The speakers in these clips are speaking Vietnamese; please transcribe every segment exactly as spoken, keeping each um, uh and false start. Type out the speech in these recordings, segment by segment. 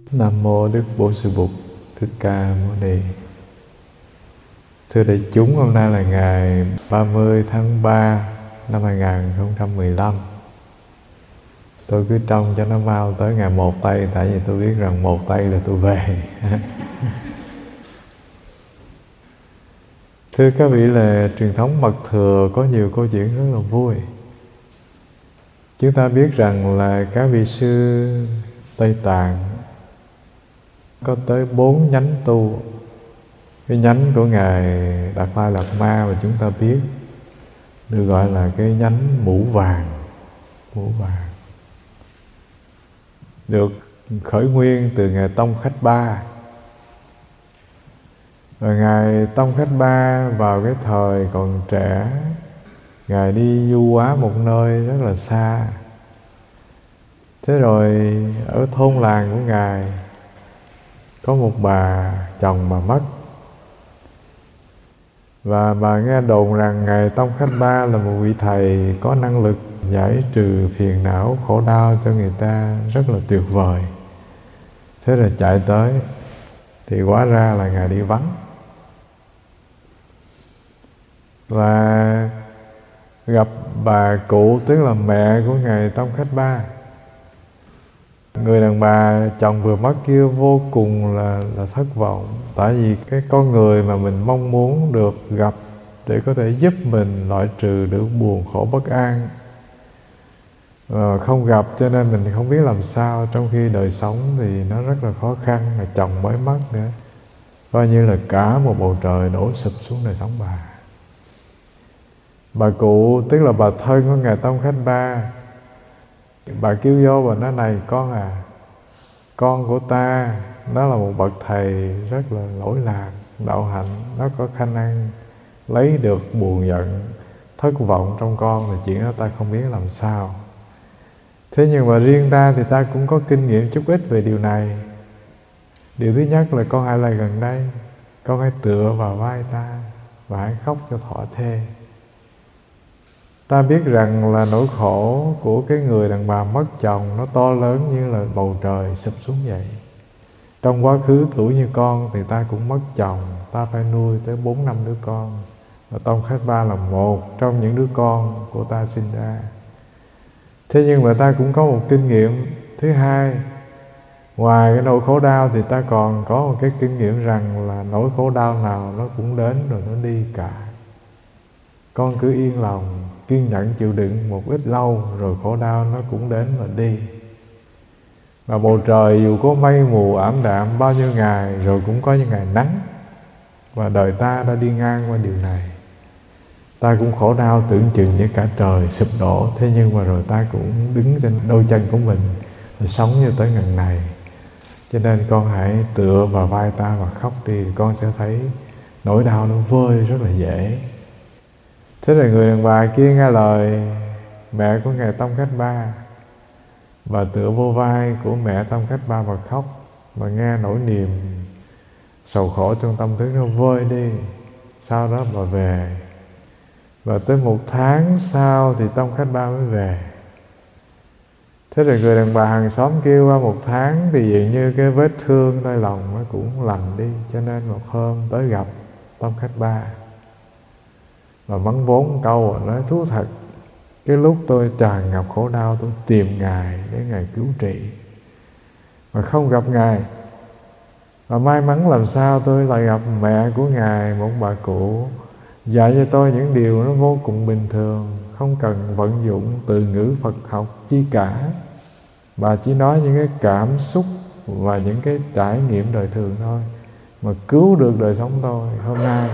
Nam mô Đức Bổn Sư Bụt Thích Ca Mâu Ni. Thưa đại chúng, hôm nay là ngày ba mươi tháng ba năm hai nghìn không trăm mười lăm. Tôi cứ trông cho nó mau tới ngày một tây, tại vì tôi biết rằng một tây là tôi về. Thưa các vị, là truyền thống mật thừa có nhiều câu chuyện rất là vui. Chúng ta biết rằng là các vị sư Tây Tạng có tới bốn nhánh tu. Cái nhánh của Ngài Đạt Lai Lạt Ma mà chúng ta biết được gọi là cái nhánh mũ vàng. Mũ vàng được khởi nguyên từ Ngài Tông Khách Ba. Và Ngài Tông Khách Ba vào cái thời còn trẻ, Ngài đi du hóa một nơi rất là xa. Thế rồi ở thôn làng của Ngài có một bà chồng mà mất. Và bà nghe đồn rằng Ngài Tông Khách Ba là một vị thầy có năng lực giải trừ phiền não khổ đau cho người ta rất là tuyệt vời. Thế rồi chạy tới, thì hóa ra là Ngài đi vắng. Và gặp bà cụ, tức là mẹ của Ngài Tông Khách Ba. Người đàn bà chồng vừa mất kia vô cùng là, là thất vọng. Tại vì cái con người mà mình mong muốn được gặp để có thể giúp mình loại trừ được buồn khổ bất an, à, không gặp, cho nên mình không biết làm sao. Trong khi đời sống thì nó rất là khó khăn, mà chồng mới mất nữa, coi như là cả một bầu trời đổ sụp xuống đời sống bà. Bà cụ, tức là bà thân của Ngài Tông Khách Ba, bà kêu vô và nói: này con à, con của ta nó là một bậc thầy rất là lỗi lạc, đạo hạnh, nó có khả năng lấy được buồn giận, thất vọng trong con, là chuyện đó ta không biết làm sao. Thế nhưng mà riêng ta thì ta cũng có kinh nghiệm chút ít về điều này. Điều thứ nhất là con hãy lại gần đây, con hãy tựa vào vai ta và hãy khóc cho thỏa thê. Ta biết rằng là nỗi khổ của cái người đàn bà mất chồng nó to lớn như là bầu trời sụp xuống vậy. Trong quá khứ tuổi như con thì ta cũng mất chồng, ta phải nuôi tới bốn năm đứa con. Và Tông Khách Ba là một trong những đứa con của ta sinh ra. Thế nhưng mà ta cũng có một kinh nghiệm thứ hai. Ngoài cái nỗi khổ đau thì ta còn có một cái kinh nghiệm rằng là nỗi khổ đau nào nó cũng đến rồi nó đi cả. Con cứ yên lòng, kiên nhẫn chịu đựng một ít lâu, rồi khổ đau nó cũng đến và đi. Và bầu trời dù có mây mù ảm đạm bao nhiêu ngày, rồi cũng có những ngày nắng. Và đời ta đã đi ngang qua điều này. Ta cũng khổ đau tưởng chừng như cả trời sụp đổ. Thế nhưng mà rồi ta cũng đứng trên đôi chân của mình, rồi sống như tới ngày này. Cho nên con hãy tựa vào vai ta và khóc đi, con sẽ thấy nỗi đau nó vơi rất là dễ. Thế rồi người đàn bà kia nghe lời mẹ của Ngài Tông Khách Ba, bà tựa vô vai của mẹ Tông Khách Ba và khóc. Và nghe nỗi niềm sầu khổ trong tâm thức nó vơi đi. Sau đó bà về. Và tới một tháng sau thì Tông Khách Ba mới về. Thế rồi người đàn bà hàng xóm kêu qua một tháng thì dường như cái vết thương nơi lòng nó cũng lành đi. Cho nên một hôm tới gặp Tông Khách Ba và mắng vốn câu và nói: thú thật, cái lúc tôi tràn ngập khổ đau, tôi tìm Ngài để Ngài cứu trị, mà không gặp Ngài. Và may mắn làm sao tôi lại gặp mẹ của Ngài, một bà cụ dạy cho tôi những điều nó vô cùng bình thường, không cần vận dụng từ ngữ Phật học chi cả. Bà chỉ nói những cái cảm xúc và những cái trải nghiệm đời thường thôi, mà cứu được đời sống tôi. Hôm nay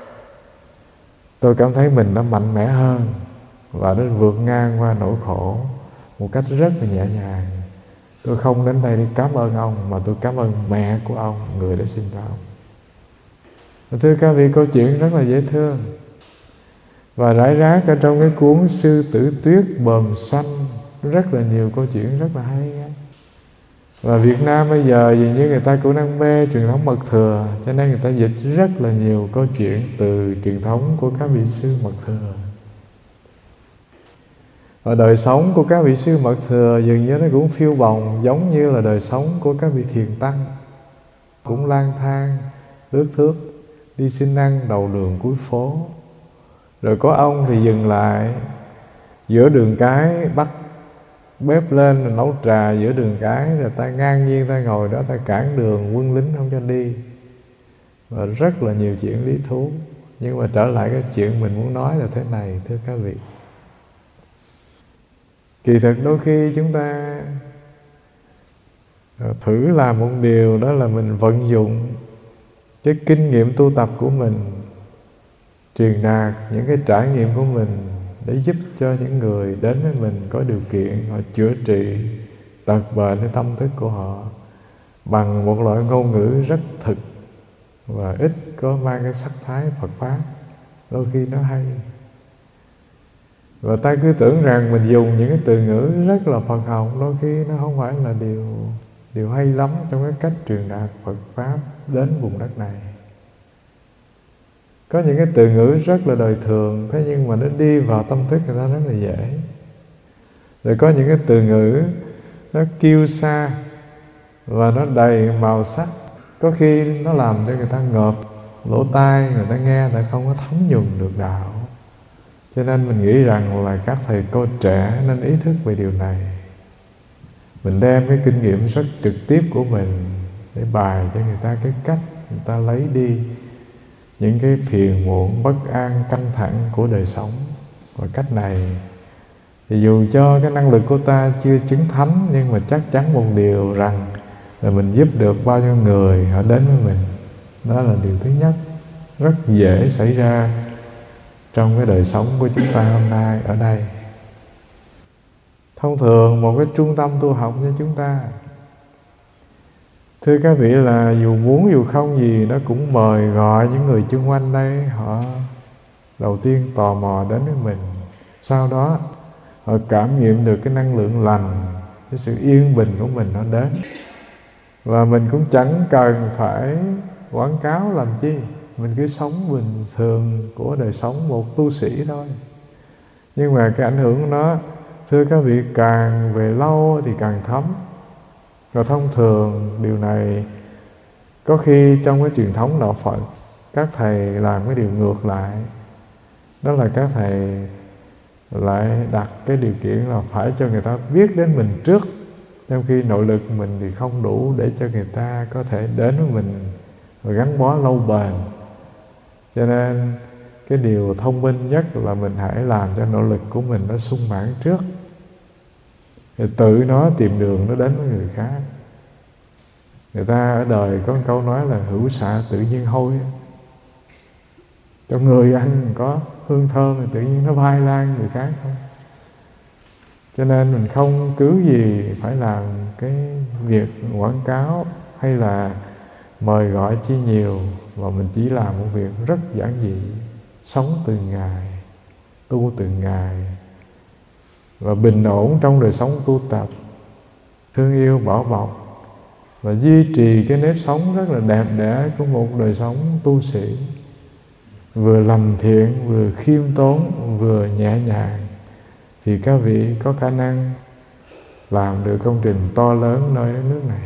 tôi cảm thấy mình đã mạnh mẽ hơn và đã vượt ngang qua nỗi khổ một cách rất là nhẹ nhàng. Tôi không đến đây để cảm ơn ông, mà tôi cảm ơn mẹ của ông, người đã sinh ra ông. Thưa các vị, câu chuyện rất là dễ thương. Và rải rác ở trong cái cuốn Sư Tử Tuyết Bờm Xanh rất là nhiều câu chuyện rất là hay. Và Việt Nam bây giờ dường như người ta cũng đang mê truyền thống mật thừa, cho nên người ta dịch rất là nhiều câu chuyện từ truyền thống của các vị sư mật thừa. Và đời sống của các vị sư mật thừa dường như nó cũng phiêu bồng giống như là đời sống của các vị thiền tăng, cũng lang thang lướt thước đi xin ăn đầu đường cuối phố. Rồi có ông thì dừng lại giữa đường cái, bắt bếp lên rồi nấu trà giữa đường cái, rồi ta ngang nhiên ta ngồi đó ta cản đường quân lính không cho đi. Và rất là nhiều chuyện lý thú. Nhưng mà trở lại cái chuyện mình muốn nói là thế này, thưa các vị. Kỳ thực đôi khi chúng ta thử làm một điều, đó là mình vận dụng cái kinh nghiệm tu tập của mình, truyền đạt những cái trải nghiệm của mình để giúp cho những người đến với mình có điều kiện họ chữa trị tật bệnh hay tâm thức của họ bằng một loại ngôn ngữ rất thực và ít có mang cái sắc thái Phật pháp, đôi khi nó hay. Và ta cứ tưởng rằng mình dùng những cái từ ngữ rất là Phật học, đôi khi nó không phải là điều điều hay lắm trong cái cách truyền đạt Phật pháp đến vùng đất này. Có những cái từ ngữ rất là đời thường, thế nhưng mà nó đi vào tâm thức người ta rất là dễ. Rồi có những cái từ ngữ nó kiêu sa và nó đầy màu sắc, có khi nó làm cho người ta ngợp lỗ tai, người ta nghe người ta không có thấm nhuần được đạo. Cho nên mình nghĩ rằng là các thầy cô trẻ nên ý thức về điều này. Mình đem cái kinh nghiệm rất trực tiếp của mình để bài cho người ta cái cách người ta lấy đi những cái phiền muộn, bất an, căng thẳng của đời sống. Và cách này thì dù cho cái năng lực của ta chưa chứng thánh, nhưng mà chắc chắn một điều rằng là mình giúp được bao nhiêu người họ đến với mình. Đó là điều thứ nhất, rất dễ xảy ra trong cái đời sống của chúng ta hôm nay ở đây. Thông thường một cái trung tâm tu học như chúng ta, thưa các vị, là dù muốn dù không gì nó cũng mời gọi những người chung quanh đây, họ đầu tiên tò mò đến với mình, sau đó họ cảm nghiệm được cái năng lượng lành, cái sự yên bình của mình nó đến. Và mình cũng chẳng cần phải quảng cáo làm chi, mình cứ sống bình thường của đời sống một tu sĩ thôi. Nhưng mà cái ảnh hưởng của nó, thưa các vị, càng về lâu thì càng thấm. Và thông thường điều này có khi trong cái truyền thống đạo Phật, các thầy làm cái điều ngược lại. Đó là các thầy lại đặt cái điều kiện là phải cho người ta biết đến mình trước, trong khi nội lực mình thì không đủ để cho người ta có thể đến với mình và gắn bó lâu bền. Cho nên cái điều thông minh nhất là mình hãy làm cho nội lực của mình nó sung mãn trước, rồi tự nó tìm đường nó đến với người khác. Người ta ở đời có một câu nói là hữu xạ tự nhiên hôi. Trong người anh có hương thơm thì tự nhiên nó bay lan người khác thôi. Cho nên mình không cứ gì phải làm cái việc quảng cáo hay là mời gọi chi nhiều, mà mình chỉ làm một việc rất giản dị, sống từng ngày, tu từng ngày, và bình ổn trong đời sống tu tập, thương yêu bảo bọc và duy trì cái nếp sống rất là đẹp đẽ của một đời sống tu sĩ, vừa lành thiện, vừa khiêm tốn, vừa nhẹ nhàng, thì các vị có khả năng làm được công trình to lớn nơi đất nước này.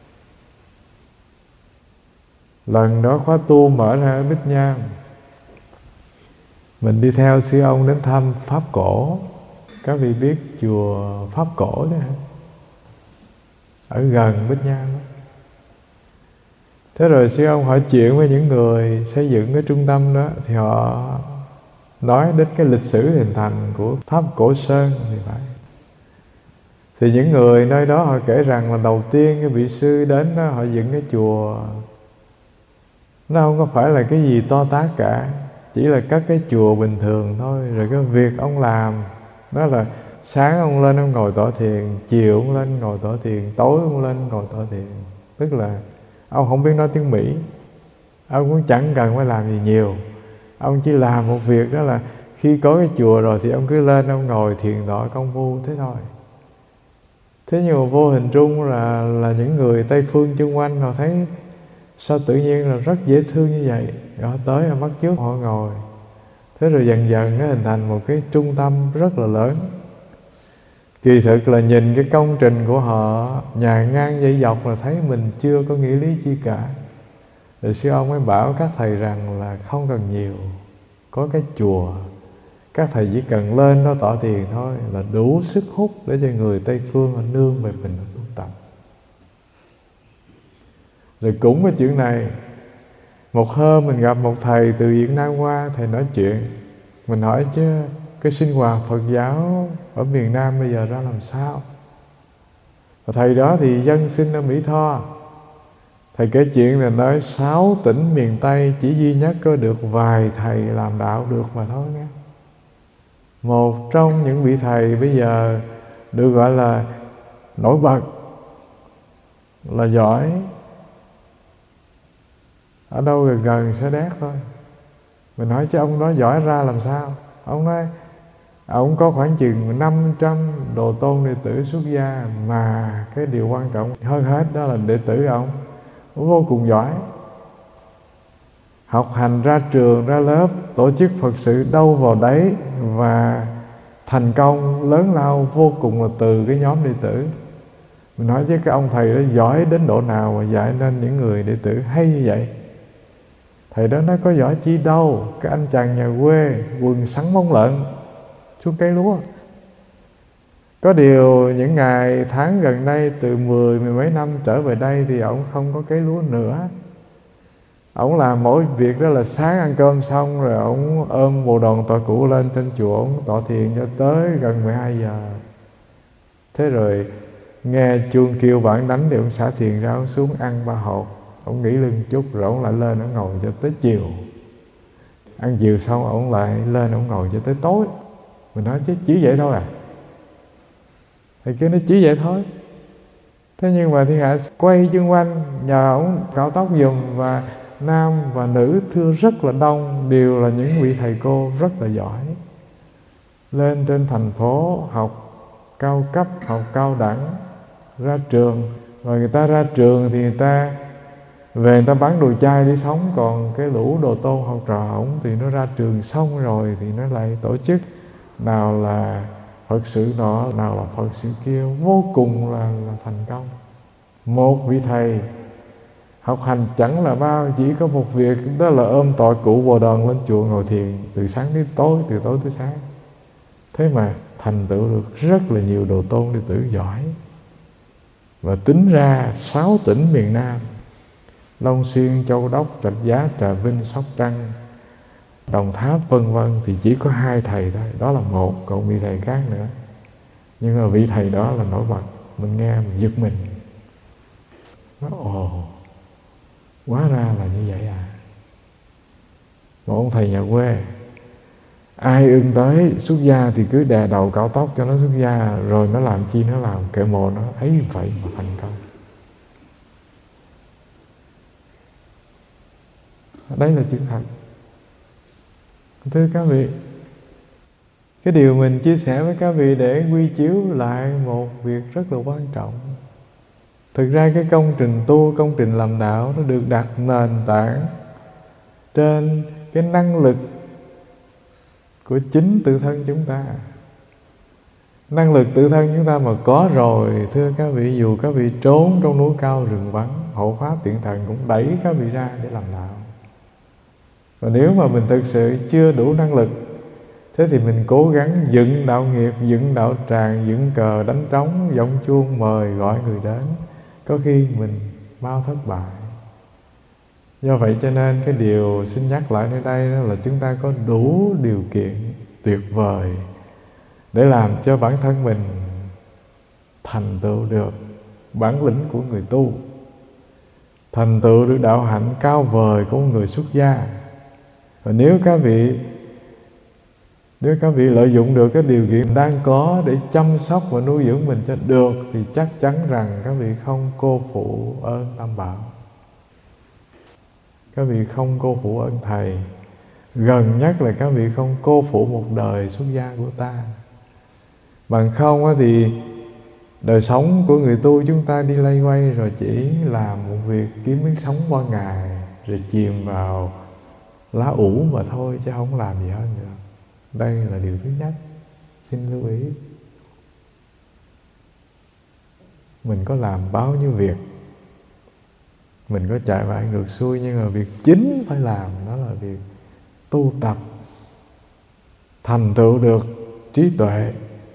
Lần đó khóa tu mở ra ở Bích Nham, mình đi theo sư ông đến thăm Pháp Cổ. Các vị biết chùa Pháp Cổ đó hả? Ở gần Bích Nham đó. Thế rồi sư ông hỏi chuyện với những người xây dựng cái trung tâm đó, thì họ nói đến cái lịch sử hình thành của Pháp Cổ Sơn thì phải. Thì những người nơi đó họ kể rằng là đầu tiên cái vị sư đến đó, họ dựng cái chùa, nó không có phải là cái gì to tát cả, chỉ là các cái chùa bình thường thôi. Rồi cái việc ông làm đó là sáng ông lên ông ngồi tọa thiền, chiều ông lên ngồi tọa thiền, tối ông lên ngồi tọa thiền. Tức là ông không biết nói tiếng Mỹ, ông cũng chẳng cần phải làm gì nhiều. Ông chỉ làm một việc, đó là khi có cái chùa rồi thì ông cứ lên ông ngồi thiền tọa công phu thế thôi. Thế nhưng mà vô hình trung là là những người Tây phương chung quanh họ thấy sao tự nhiên là rất dễ thương như vậy, họ tới họ bắt chước họ ngồi. Thế rồi dần dần nó hình thành một cái trung tâm rất là lớn, Kỳ thực là nhìn cái công trình của họ nhà ngang dãy dọc là thấy mình chưa có nghĩa lý chi cả. Rồi sư ông mới bảo các thầy rằng là không cần nhiều, có cái chùa, các thầy chỉ cần lên đó tọa thiền thôi là đủ sức hút để cho người Tây Phương họ nương về mình tu tập. Rồi cũng cái chuyện này, một hôm mình gặp một thầy từ Việt Nam qua, thầy nói chuyện, mình hỏi chứ cái sinh hoạt Phật giáo ở miền Nam bây giờ ra làm sao? Và thầy đó thì dân sinh ở Mỹ Tho. Thầy kể chuyện là nói sáu tỉnh miền Tây chỉ duy nhất có được vài thầy làm đạo được mà thôi nghe. Một trong những vị thầy bây giờ được gọi là nổi bật, là giỏi, ở đâu gần gần Sa Đéc thôi. Mình hỏi chứ ông đó giỏi ra làm sao? Ông nói ông có khoảng chừng năm trăm đồ tôn đệ tử xuất gia, mà cái điều quan trọng hơn hết đó là đệ tử ông vô cùng giỏi. Học hành ra trường, ra lớp, tổ chức Phật sự đâu vào đấy, và thành công lớn lao vô cùng là từ cái nhóm đệ tử. Mình nói chứ cái ông thầy đó giỏi đến độ nào mà dạy nên những người đệ tử hay như vậy? Thầy đó nói có giỏi chi đâu, cái anh chàng nhà quê quần sắn mông lợn xuống cây lúa. Có điều những ngày tháng gần đây, từ mười mười mấy năm trở về đây thì ổng không có cấy lúa nữa. Ổng làm mỗi việc đó là sáng ăn cơm xong rồi ổng ôm bộ đòn tọa cũ lên trên chùa, ổng tọa thiền cho tới gần mười hai giờ. Thế rồi nghe chuông kêu bản đánh thì ổng xả thiền ra, ổng xuống ăn ba hột, ổng nghỉ lưng chút rồi ổng lại lên ổng ngồi cho tới chiều. Ăn chiều xong ổng lại lên ổng ngồi cho tới tối. Mình nói chứ chỉ vậy thôi à? Thầy kêu nó chỉ vậy thôi. Thế nhưng mà thiên hạ quay chung quanh nhờ ổng cạo tóc giùm, và nam và nữ thưa rất là đông, đều là những vị thầy cô rất là giỏi. Lên trên thành phố học cao cấp, học cao đẳng, ra trường. Rồi người ta ra trường thì người ta về người ta bán đồ chay để sống. Còn cái lũ đồ tôn học trò ổng thì nó ra trường xong rồi thì nó lại tổ chức, nào là Phật sự nọ, nào là Phật sự kia, vô cùng là, là thành công. Một vị thầy học hành chẳng là bao, chỉ có một việc đó là ôm tọa cụ bồ đòn lên chùa ngồi thiền từ sáng đến tối, từ tối tới sáng. Thế mà thành tựu được rất là nhiều đồ tôn đệ tử giỏi. Và tính ra sáu tỉnh miền Nam, Long Xuyên, Châu Đốc, Rạch Giá, Trà Vinh, Sóc Trăng, Đồng Tháp vân vân thì chỉ có hai thầy thôi. Đó là một, còn vị thầy khác nữa. Nhưng mà vị thầy đó là nổi bật. Mình nghe mình giật mình. Nói ồ, hóa ra là như vậy à. Một ông thầy nhà quê, ai ưng tới xuất gia thì cứ đè đầu cạo tóc cho nó xuất gia, rồi nó làm chi nó làm, kệ mồ nó, ấy vậy mà thành công. Đấy là chuyện thật. Thưa các vị, cái điều mình chia sẻ với các vị để quy chiếu lại một việc rất là quan trọng. Thực ra cái công trình tu, công trình làm đạo nó được đặt nền tảng trên cái năng lực của chính tự thân chúng ta. Năng lực tự thân chúng ta mà có rồi, thưa các vị, dù các vị trốn trong núi cao rừng vắng, hộ pháp tiện thần cũng đẩy các vị ra để làm đạo. Và nếu mà mình thực sự chưa đủ năng lực, thế thì mình cố gắng dựng đạo nghiệp, dựng đạo tràng, dựng cờ, đánh trống, giọng chuông mời gọi người đến, có khi mình bao thất bại. Do vậy cho nên cái điều xin nhắc lại nơi đây đó là chúng ta có đủ điều kiện tuyệt vời để làm cho bản thân mình thành tựu được bản lĩnh của người tu, thành tựu được đạo hạnh cao vời của người xuất gia. Và nếu các vị Nếu các vị lợi dụng được cái điều kiện đang có để chăm sóc và nuôi dưỡng mình cho được, thì chắc chắn rằng các vị không cô phụ ơn Tam Bảo. Các vị không cô phụ ơn Thầy. Gần nhất là các vị không cô phụ một đời xuất gia của ta. Bằng không thì đời sống của người tu chúng ta đi lây quay rồi chỉ làm một việc kiếm miếng sống qua ngày, rồi chìm vào lá ủ mà thôi, chứ không làm gì hơn nữa. Đây là điều thứ nhất, xin lưu ý. mình có làm bao nhiêu việc, mình có chạy vai ngược xuôi, nhưng mà việc chính phải làm đó là việc tu tập thành tựu được trí tuệ.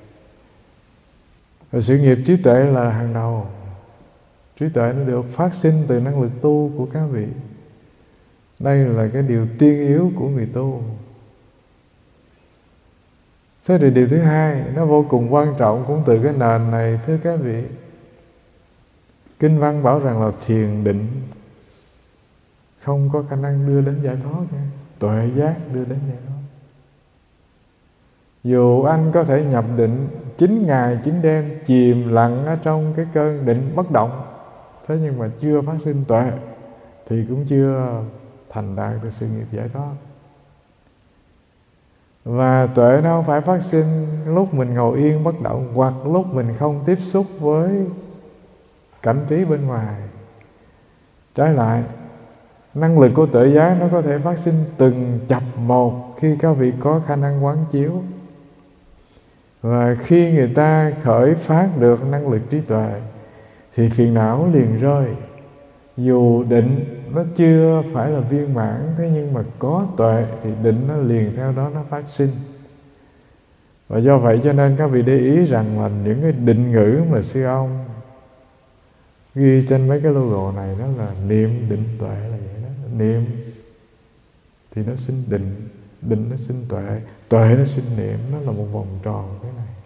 Và sự nghiệp trí tuệ là hàng đầu. Trí tuệ nó được phát sinh từ năng lực tu của các vị. Đây là cái điều tiên yếu của người tu. Thế thì điều thứ hai, nó vô cùng quan trọng cũng từ cái nền này, thưa các vị. Kinh văn bảo rằng là thiền định không có khả năng đưa đến giải thoát, tuệ giác đưa đến giải thoát. Dù anh có thể nhập định chín ngày chín đêm, chìm lặng ở trong cái cơn định bất động, thế nhưng mà chưa phát sinh tuệ thì cũng chưa thành đạt được sự nghiệp giải thoát. Và tuệ nó không phải phát sinh lúc mình ngồi yên bất động, hoặc lúc mình không tiếp xúc với cảnh trí bên ngoài. Trái lại, năng lực của tuệ giác nó có thể phát sinh từng chập một khi các vị có khả năng quán chiếu. Và khi người ta khởi phát được năng lực trí tuệ thì phiền não liền rơi. Dù định nó chưa phải là viên mãn, thế nhưng mà có tuệ thì định nó liền theo đó nó phát sinh. Và do vậy cho nên các vị để ý rằng là những cái định ngữ mà sư ông ghi trên mấy cái logo này, đó là niệm định tuệ là vậy đó. Niệm thì nó sinh định, định nó sinh tuệ, tuệ nó sinh niệm, nó là một vòng tròn thế này.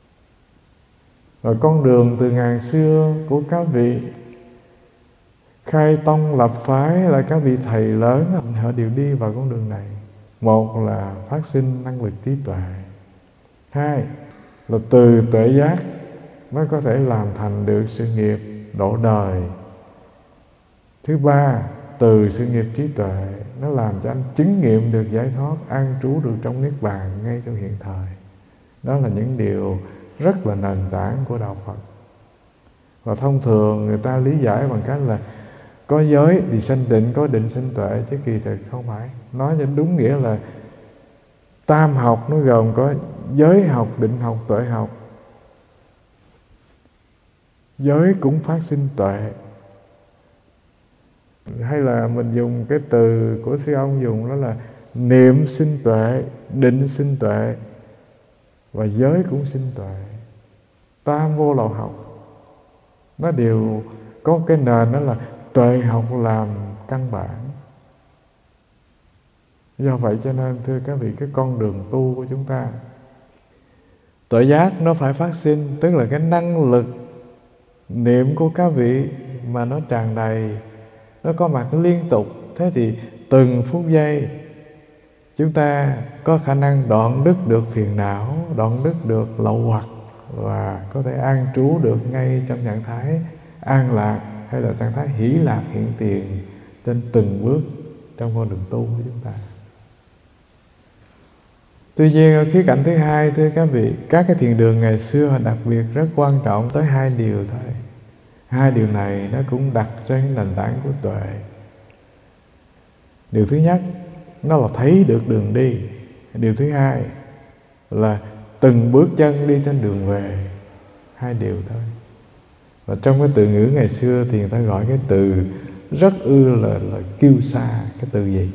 Và con đường từ ngàn xưa của các vị khai tông lập phái là các vị thầy lớn, họ đều đi vào con đường này. Một là phát sinh năng lực trí tuệ, hai là từ tuệ giác mới có thể làm thành được sự nghiệp độ đời, thứ ba từ sự nghiệp trí tuệ nó làm cho anh chứng nghiệm được giải thoát, an trú được trong niết bàn ngay trong hiện thời. Đó là những điều rất là nền tảng của đạo Phật. Và thông thường người ta lý giải bằng cách là có giới thì sanh định, có định sanh tuệ, chứ kỳ thực không phải. Nói cho đúng nghĩa là tam học nó gồm có giới học, định học, tuệ học. Giới cũng phát sinh tuệ. Hay là mình dùng cái từ của sư ông dùng đó là niệm sinh tuệ, định sinh tuệ, và giới cũng sinh tuệ. Tam vô lậu học nó đều có cái nền đó là tuệ học làm căn bản. Do vậy cho nên thưa các vị, cái con đường tu của chúng ta, tuệ giác nó phải phát sinh, tức là cái năng lực niệm của các vị mà nó tràn đầy, nó có mặt liên tục. Thế thì từng phút giây chúng ta có khả năng đoạn đứt được phiền não, đoạn đứt được lậu hoặc, và có thể an trú được ngay trong trạng thái an lạc hay là trạng thái hỷ lạc hiện tiền trên từng bước trong con đường tu của chúng ta. Tuy nhiên ở khía cạnh thứ hai, thưa các vị, các cái thiền đường ngày xưa đặc biệt rất quan trọng tới hai điều thôi. Hai điều này nó cũng đặt trên nền tảng của tuệ. Điều thứ nhất, nó là thấy được đường đi. Điều thứ hai là từng bước chân đi trên đường về. Hai điều thôi. Và trong cái từ ngữ ngày xưa thì người ta gọi cái từ rất ư là, là kiêu sa. Cái từ gì?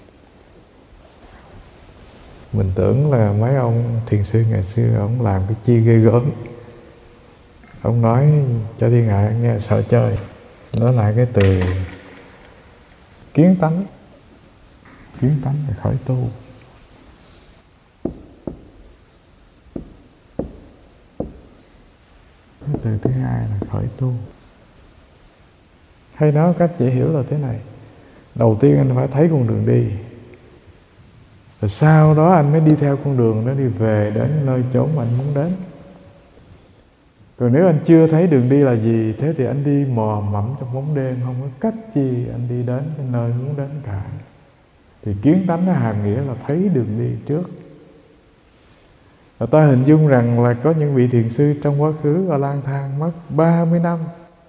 Mình tưởng là mấy ông thiền sư ngày xưa ông làm cái chi ghê gớm, ông nói cho thiên hạ nghe sợ chơi. Đó là cái từ kiến tánh. Kiến tánh là khởi tu. Cái từ thứ hai là khởi tu. Hay nói cách dễ hiểu là thế này: đầu tiên anh phải thấy con đường đi, rồi sau đó anh mới đi theo con đường đó đi về đến nơi chốn mà anh muốn đến. Rồi nếu anh chưa thấy đường đi là gì, thế thì anh đi mò mẫm trong bóng đêm, không có cách chi anh đi đến cái nơi muốn đến cả. Thì kiến tánh nó hàm nghĩa là thấy đường đi trước. Và ta hình dung rằng là có những vị thiền sư trong quá khứ ở lang thang mất ba mươi năm,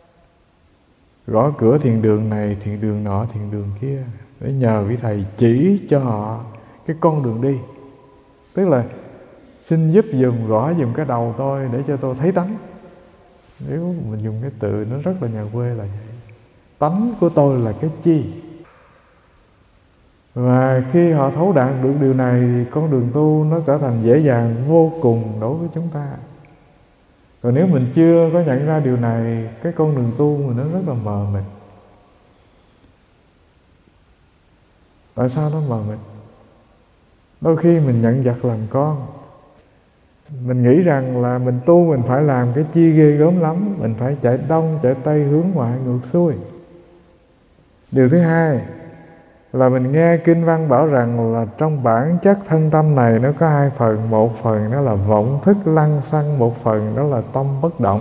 gõ cửa thiền đường này, thiền đường nọ, thiền đường kia, để nhờ vị thầy chỉ cho họ cái con đường đi. Tức là xin giúp dùm, gõ dùm cái đầu tôi để cho tôi thấy tánh. Nếu mình dùng cái từ nó rất là nhà quê là vậy. Tánh của tôi là cái chi? Và khi họ thấu đạt được điều này thì con đường tu nó trở thành dễ dàng vô cùng đối với chúng ta. Còn nếu mình chưa có nhận ra điều này, cái con đường tu mình nó rất là mờ mịt. Tại sao nó mờ mịt? Đôi khi mình nhận vật làm con, mình nghĩ rằng là mình tu mình phải làm cái chi ghê gớm lắm, mình phải chạy đông chạy tây hướng ngoại ngược xuôi. Điều thứ hai là mình nghe kinh văn bảo rằng là trong bản chất thân tâm này nó có hai phần. Một phần đó là vọng thức lăng xăng, một phần đó là tâm bất động.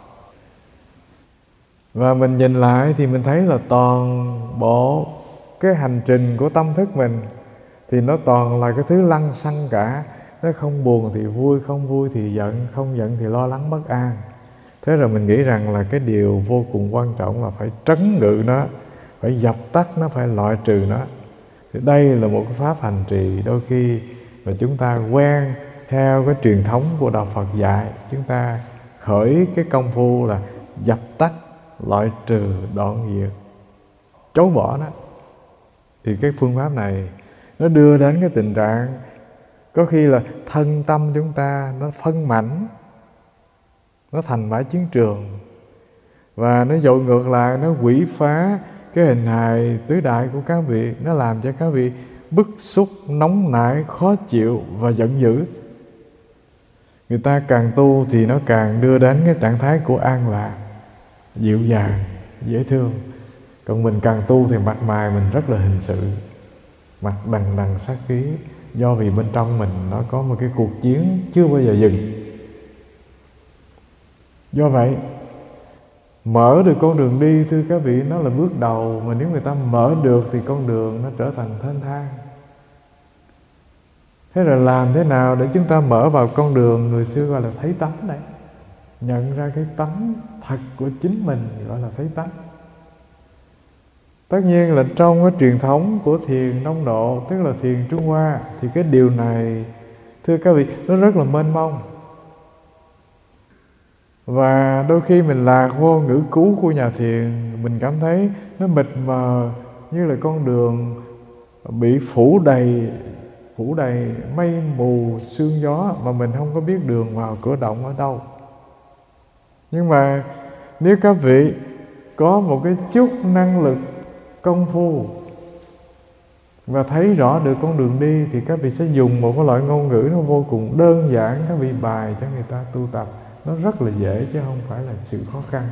Và mình nhìn lại thì mình thấy là toàn bộ cái hành trình của tâm thức mình thì nó toàn là cái thứ lăng xăng cả. Nó không buồn thì vui, không vui thì giận, không giận thì lo lắng bất an. Thế rồi mình nghĩ rằng là cái điều vô cùng quan trọng là phải trấn ngự nó, phải dập tắt nó, phải loại trừ nó. Thì đây là một cái pháp hành trì đôi khi mà chúng ta quen theo cái truyền thống của Đạo Phật dạy. Chúng ta khởi cái công phu là dập tắt, loại trừ, đoạn diệt, chối bỏ nó. Thì cái phương pháp này nó đưa đến cái tình trạng có khi là thân tâm chúng ta nó phân mảnh, nó thành bãi chiến trường, và nó dội ngược lại, nó quỷ phá cái hình hài tứ đại của các vị. Nó làm cho các vị bức xúc, nóng nảy, khó chịu và giận dữ. Người ta càng tu thì nó càng đưa đến cái trạng thái của an lạc, dịu dàng, dễ thương. Còn mình càng tu thì mặt mày mình rất là hình sự, mặt đằng đằng sát khí. Do vì bên trong mình nó có một cái cuộc chiến chưa bao giờ dừng. Do vậy mở được con đường đi, thưa các vị, nó là bước đầu. Mà nếu người ta mở được thì con đường nó trở thành thênh thang. Thế rồi làm thế nào để chúng ta mở vào con đường người xưa gọi là thấy tánh đấy? Nhận ra cái tánh thật của chính mình gọi là thấy tánh. Tất nhiên là trong cái truyền thống của thiền Đông Độ, tức là thiền Trung Hoa, thì cái điều này, thưa các vị, nó rất là mênh mông. Và đôi khi mình lạc vô ngữ cứu của nhà thiền, mình cảm thấy nó mịt mờ, như là con đường bị phủ đầy phủ đầy mây mù sương gió, mà mình không có biết đường vào cửa động ở đâu. Nhưng mà nếu các vị có một cái chút năng lực công phu và thấy rõ được con đường đi, thì các vị sẽ dùng một cái loại ngôn ngữ nó vô cùng đơn giản, các vị bài cho người ta tu tập. Nó rất là dễ chứ không phải là sự khó khăn.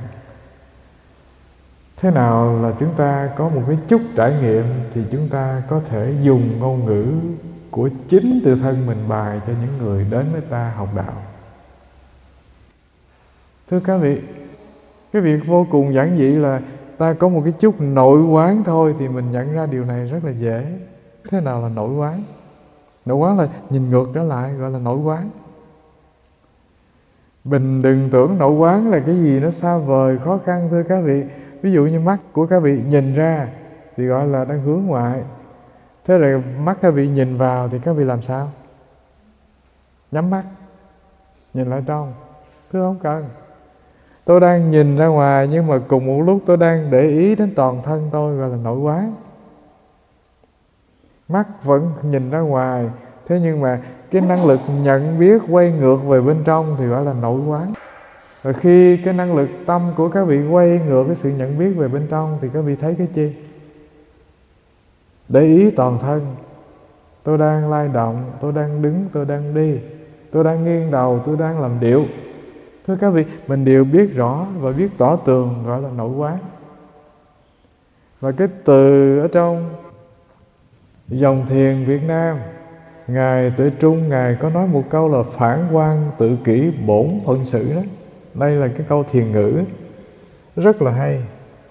Thế nào là chúng ta có một cái chút trải nghiệm thì chúng ta có thể dùng ngôn ngữ của chính tự thân mình bài cho những người đến với ta học đạo. Thưa các vị, cái việc vô cùng giản dị là ta có một cái chút nội quán thôi thì mình nhận ra điều này rất là dễ. Thế nào là nội quán? Nội quán là nhìn ngược trở lại, gọi là nội quán. Mình đừng tưởng nội quán là cái gì nó xa vời, khó khăn, thưa các vị. Ví dụ như mắt của các vị nhìn ra thì gọi là đang hướng ngoại. Thế rồi mắt các vị nhìn vào thì các vị làm sao? Nhắm mắt, nhìn lại trong. Thưa không cần. Tôi đang nhìn ra ngoài nhưng mà cùng một lúc tôi đang để ý đến toàn thân tôi, gọi là nội quán. Mắt vẫn nhìn ra ngoài, thế nhưng mà cái năng lực nhận biết quay ngược về bên trong thì gọi là nội quán. Rồi khi cái năng lực tâm của các vị quay ngược cái sự nhận biết về bên trong thì các vị thấy cái chi? Để ý toàn thân. Tôi đang lay động, tôi đang đứng, tôi đang đi, tôi đang nghiêng đầu, tôi đang làm điệu. Thưa các vị, mình đều biết rõ và biết tỏ tường, gọi là nội quán. Và cái từ ở trong dòng thiền Việt Nam, Ngài Tuệ Trung, Ngài có nói một câu là phản quan tự kỷ bổn phận sự đó. Đây là cái câu thiền ngữ rất là hay.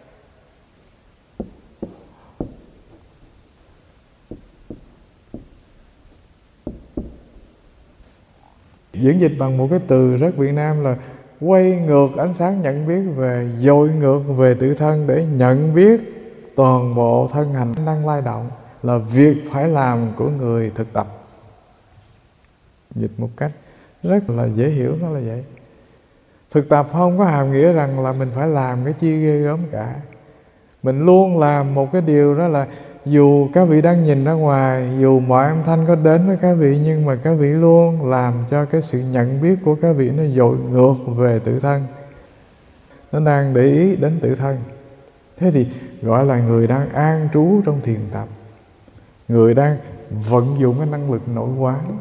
Diễn dịch bằng một cái từ rất Việt Nam là quay ngược ánh sáng nhận biết về, dội ngược về tự thân để nhận biết toàn bộ thân hành đang lay động, là việc phải làm của người thực tập. Dịch một cách rất là dễ hiểu, nó là vậy. Thực tập không có hàm nghĩa rằng là mình phải làm cái chi ghê gớm cả. Mình luôn làm một cái điều đó là dù các vị đang nhìn ra ngoài, dù mọi âm thanh có đến với các vị, nhưng mà các vị luôn làm cho cái sự nhận biết của các vị nó dội ngược về tự thân. Nó đang để ý đến tự thân. Thế thì gọi là người đang an trú trong thiền tập, người đang vận dụng cái năng lực nội quán,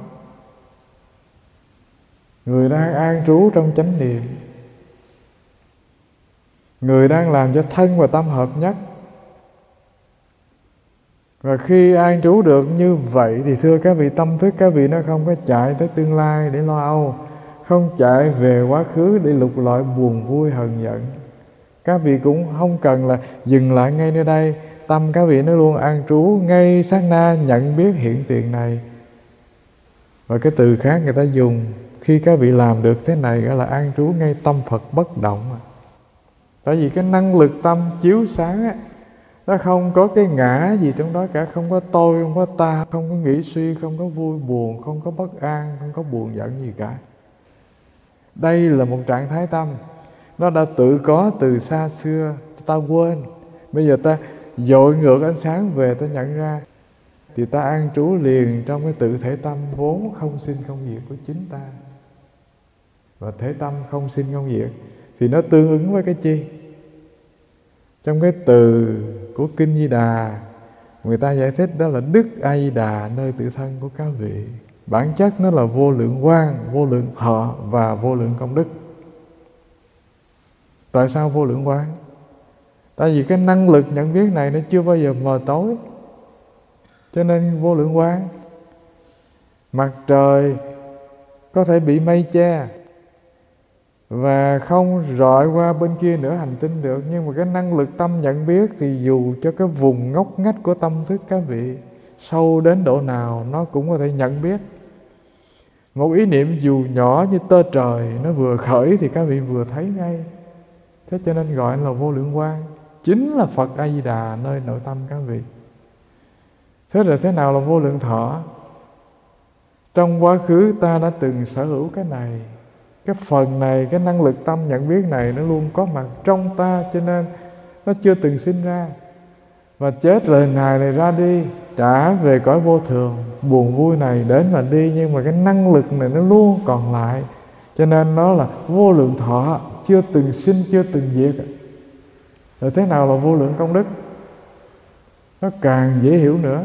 người đang an trú trong chánh niệm, người đang làm cho thân và tâm hợp nhất. Và khi an trú được như vậy thì thưa các vị, tâm thức các vị nó không có chạy tới tương lai để lo âu, không chạy về quá khứ để lục lọi buồn vui hờn giận. Các vị cũng không cần là dừng lại ngay nơi đây. Tâm các vị nó luôn an trú ngay sát na nhận biết hiện tiền này. Và cái từ khác người ta dùng khi các vị làm được thế này gọi là an trú ngay tâm Phật bất động. Tại vì cái năng lực tâm chiếu sáng á, nó không có cái ngã gì trong đó cả, không có tôi, không có ta, không có nghĩ suy, không có vui buồn, không có bất an, không có buồn giận gì cả. Đây là một trạng thái tâm nó đã tự có từ xa xưa, ta quên. Bây giờ ta dội ngược ánh sáng về, ta nhận ra, thì ta an trú liền trong cái tự thể tâm vốn không sinh không diệt của chính ta. Và thể tâm không sinh không diệt thì nó tương ứng với cái chi? Trong cái từ của Kinh Di Đà, người ta giải thích đó là Đức A Di Đà nơi tự thân của các vị. Bản chất nó là vô lượng quang, vô lượng thọ và vô lượng công đức. Tại sao vô lượng quang? Tại vì cái năng lực nhận biết này nó chưa bao giờ mờ tối, cho nên vô lượng quang. Mặt trời có thể bị mây che và không rọi qua bên kia nửa hành tinh được, nhưng mà cái năng lực tâm nhận biết thì dù cho cái vùng ngóc ngách của tâm thức các vị sâu đến độ nào nó cũng có thể nhận biết. Một ý niệm dù nhỏ như tơ trời nó vừa khởi thì các vị vừa thấy ngay. Thế cho nên gọi là vô lượng quang, chính là Phật A Di Đà nơi nội tâm các vị. Thế rồi thế nào là vô lượng thọ? Trong quá khứ ta đã từng sở hữu cái này, cái phần này, cái năng lực tâm nhận biết này nó luôn có mặt trong ta, cho nên nó chưa từng sinh ra. Và chết lời này này ra đi, trả về cõi vô thường, buồn vui này đến và đi, nhưng mà cái năng lực này nó luôn còn lại, cho nên nó là vô lượng thọ, chưa từng sinh, chưa từng diệt. Rồi thế nào là vô lượng công đức? Nó càng dễ hiểu nữa.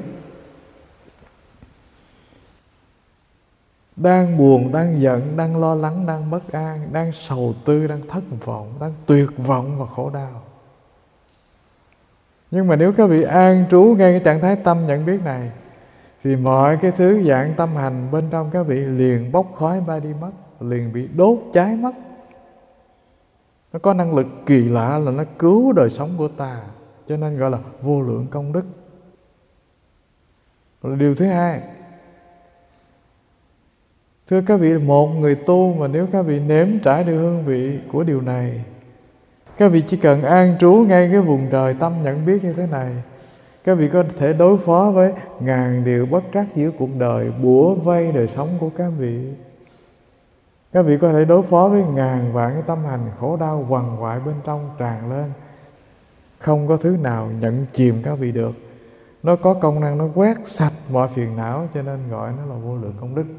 Đang buồn, đang giận, đang lo lắng, đang bất an, đang sầu tư, đang thất vọng, đang tuyệt vọng và khổ đau. Nhưng mà nếu các vị an trú ngay cái trạng thái tâm nhận biết này, thì mọi cái thứ dạng tâm hành bên trong các vị liền bốc khói bay đi mất, liền bị đốt cháy mất. Nó có năng lực kỳ lạ là nó cứu đời sống của ta, cho nên gọi là vô lượng công đức. Rồi điều thứ hai, thưa các vị, một người tu mà nếu các vị nếm trải được hương vị của điều này, các vị chỉ cần an trú ngay cái vùng trời tâm nhận biết như thế này, các vị có thể đối phó với ngàn điều bất trắc giữa cuộc đời bủa vây đời sống của các vị. Các vị có thể đối phó với ngàn vạn cái tâm hành khổ đau quằn quại bên trong tràn lên. Không có thứ nào nhận chìm các vị được. Nó có công năng nó quét sạch mọi phiền não, cho nên gọi nó là vô lượng công đức.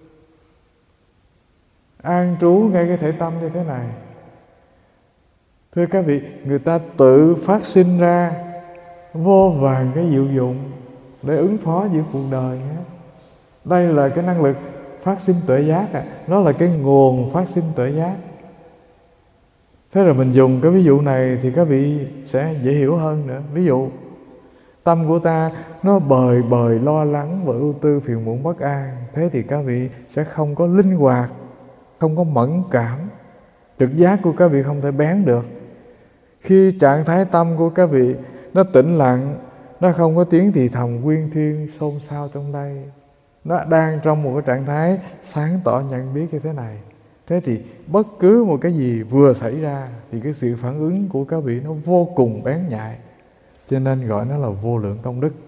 An trú ngay cái thể tâm như thế này, thưa các vị, người ta tự phát sinh ra vô vàn cái diệu dụng để ứng phó giữa cuộc đời nhé. Đây là cái năng lực phát sinh tuệ giác à. Nó là cái nguồn phát sinh tuệ giác. Thế rồi mình dùng cái ví dụ này thì các vị sẽ dễ hiểu hơn nữa. Ví dụ tâm của ta nó bời bời lo lắng và ưu tư phiền muộn bất an, thế thì các vị sẽ không có linh hoạt, không có mẫn cảm, trực giác của các vị không thể bén được. Khi trạng thái tâm của các vị nó tĩnh lặng, nó không có tiếng thì thầm quyên thiên xôn xao trong đây, nó đang trong một cái trạng thái sáng tỏ nhận biết như thế này, thế thì bất cứ một cái gì vừa xảy ra thì cái sự phản ứng của các vị nó vô cùng bén nhạy, cho nên gọi nó là vô lượng công đức.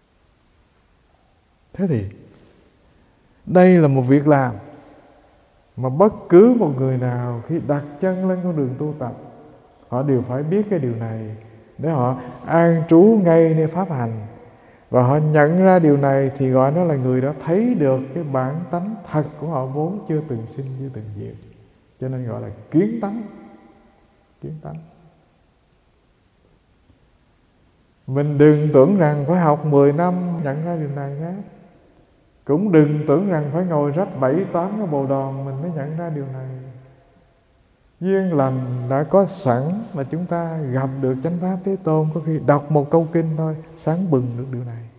Thế thì đây là một việc làm Mà bất cứ một người nào khi đặt chân lên con đường tu tập, họ đều phải biết cái điều này để họ an trú ngay nơi pháp hành. Và họ nhận ra điều này thì gọi nó là người đã thấy được cái bản tánh thật của họ vốn chưa từng sinh, chưa từng diệt. Cho nên gọi là kiến tánh. Kiến tánh. Mình đừng tưởng rằng phải học mười năm nhận ra điều này nhé. Cũng đừng tưởng rằng phải ngồi rách bảy tám cái bồ đòn mình mới nhận ra điều này. Duyên lành đã có sẵn mà chúng ta gặp được chánh pháp Thế Tôn. Có khi đọc một câu kinh thôi, sáng bừng được điều này.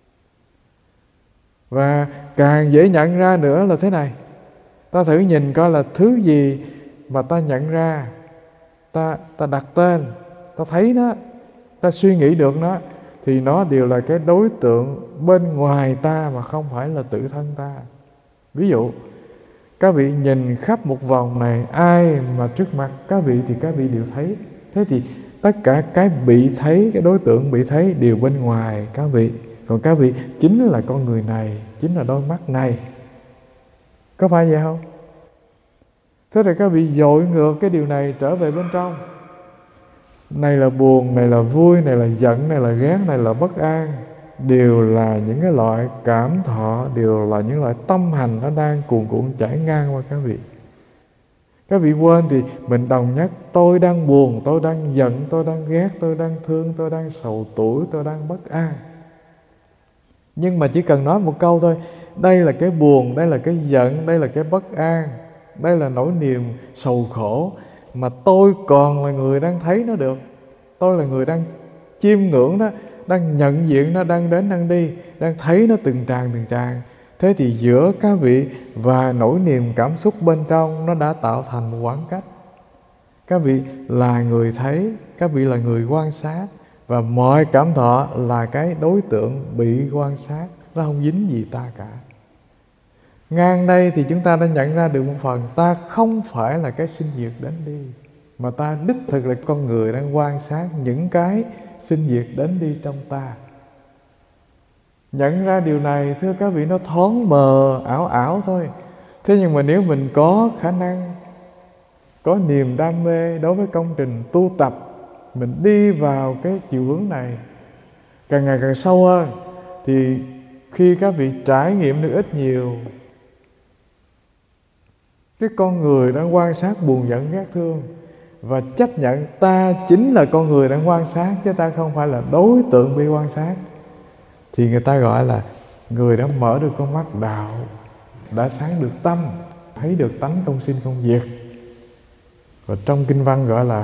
Và càng dễ nhận ra nữa là thế này. Ta thử nhìn coi là thứ gì mà ta nhận ra, ta, ta đặt tên, ta thấy nó, ta suy nghĩ được nó, thì nó đều là cái đối tượng bên ngoài ta mà không phải là tự thân ta. Ví dụ, các vị nhìn khắp một vòng này, ai mà trước mặt các vị thì các vị đều thấy. Thế thì tất cả cái bị thấy, cái đối tượng bị thấy đều bên ngoài các vị. Còn các vị chính là con người này, chính là đôi mắt này. Có phải vậy không? Thế rồi các vị dội ngược cái điều này trở về bên trong. Này là buồn, này là vui, này là giận, này là ghét, này là bất an. Đều là những cái loại cảm thọ, đều là những loại tâm hành nó đang cuồn cuộn chảy ngang qua các vị. Các vị quên thì mình đồng nhất tôi đang buồn, tôi đang giận, tôi đang ghét, tôi đang thương, tôi đang sầu tủi, tôi đang bất an. Nhưng mà chỉ cần nói một câu thôi, đây là cái buồn, đây là cái giận, đây là cái bất an, đây là nỗi niềm sầu khổ, mà tôi còn là người đang thấy nó được. Tôi là người đang chiêm ngưỡng nó, đang nhận diện nó, đang đến đang đi, đang thấy nó từng tràng từng tràng. Thế thì giữa các vị và nỗi niềm cảm xúc bên trong nó đã tạo thành một khoảng cách. Các vị là người thấy, các vị là người quan sát, và mọi cảm thọ là cái đối tượng bị quan sát, nó không dính gì ta cả. Ngang đây thì chúng ta đã nhận ra được một phần, ta không phải là cái sinh diệt đến đi, mà ta đích thực là con người đang quan sát những cái sinh diệt đến đi trong ta. Nhận ra điều này, thưa các vị, nó thoáng mờ, ảo ảo thôi. Thế nhưng mà nếu mình có khả năng, có niềm đam mê đối với công trình tu tập, mình đi vào cái chiều hướng này càng ngày càng sâu hơn, thì khi các vị trải nghiệm được ít nhiều cái con người đang quan sát buồn giận ghét thương, và chấp nhận ta chính là con người đang quan sát, chứ ta không phải là đối tượng bị quan sát, thì người ta gọi là người đã mở được con mắt đạo, đã sáng được tâm, thấy được tánh không sinh không diệt. Và trong kinh văn gọi là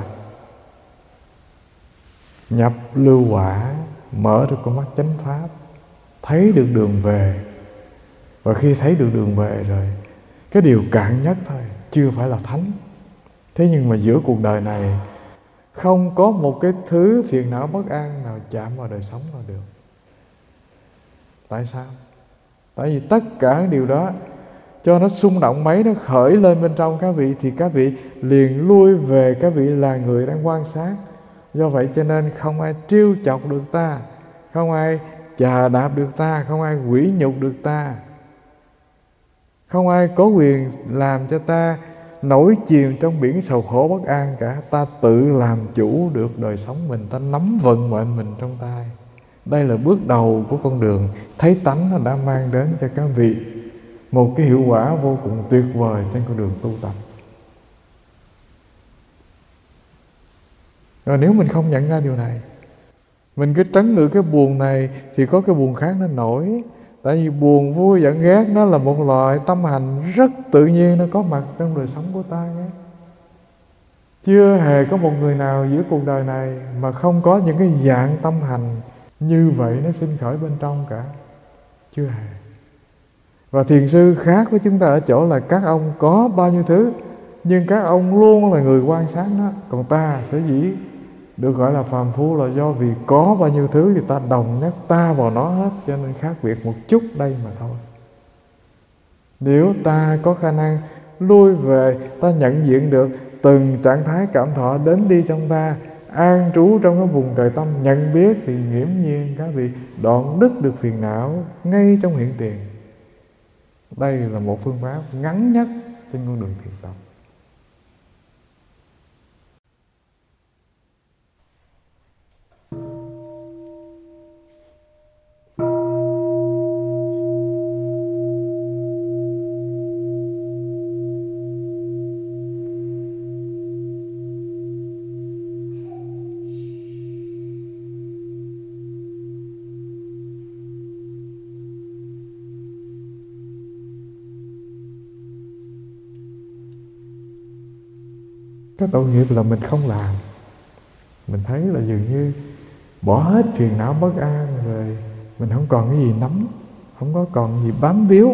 nhập lưu quả, mở được con mắt chánh pháp, thấy được đường về. Và khi thấy được đường về rồi, cái điều cạn nhất thôi, chưa phải là thánh. Thế nhưng mà giữa cuộc đời này không có một cái thứ phiền não bất an nào chạm vào đời sống nào được. Tại sao? Tại vì tất cả điều đó cho nó xung động mấy, nó khởi lên bên trong các vị, thì các vị liền lui về các vị là người đang quan sát. Do vậy cho nên không ai trêu chọc được ta, không ai chà đạp được ta, không ai quỷ nhục được ta, không ai có quyền làm cho ta nổi chìm trong biển sầu khổ bất an cả. Ta tự làm chủ được đời sống mình, ta nắm vận mệnh mình trong tay. Đây là bước đầu của con đường thấy tánh, nó đã mang đến cho các vị một cái hiệu quả vô cùng tuyệt vời trên con đường tu tập. Rồi nếu mình không nhận ra điều này, mình cứ trấn ngự cái buồn này, thì có cái buồn khác nó nổi. Tại vì buồn, vui, giận, ghét nó là một loại tâm hành rất tự nhiên, nó có mặt trong đời sống của ta nhé. Chưa hề có một người nào giữa cuộc đời này mà không có những cái dạng tâm hành như vậy nó sinh khởi bên trong cả. Chưa hề. Và thiền sư khác với chúng ta ở chỗ là các ông có bao nhiêu thứ, nhưng các ông luôn là người quan sát nó. Còn ta sở dĩ được gọi là phàm phu là do vì có bao nhiêu thứ thì ta đồng nhất ta vào nó hết, cho nên khác biệt một chút đây mà thôi. Nếu ta có khả năng lui về, ta nhận diện được từng trạng thái cảm thọ đến đi trong ta, an trú trong cái vùng trời tâm nhận biết, thì nghiễm nhiên các vị đoạn đứt được phiền não ngay trong hiện tiền. Đây là một phương pháp ngắn nhất trên con đường thiền tập. Cái tội nghiệp là mình không làm. Mình thấy là dường như bỏ hết phiền não bất an rồi, mình không còn cái gì nắm, không có còn gì bám víu.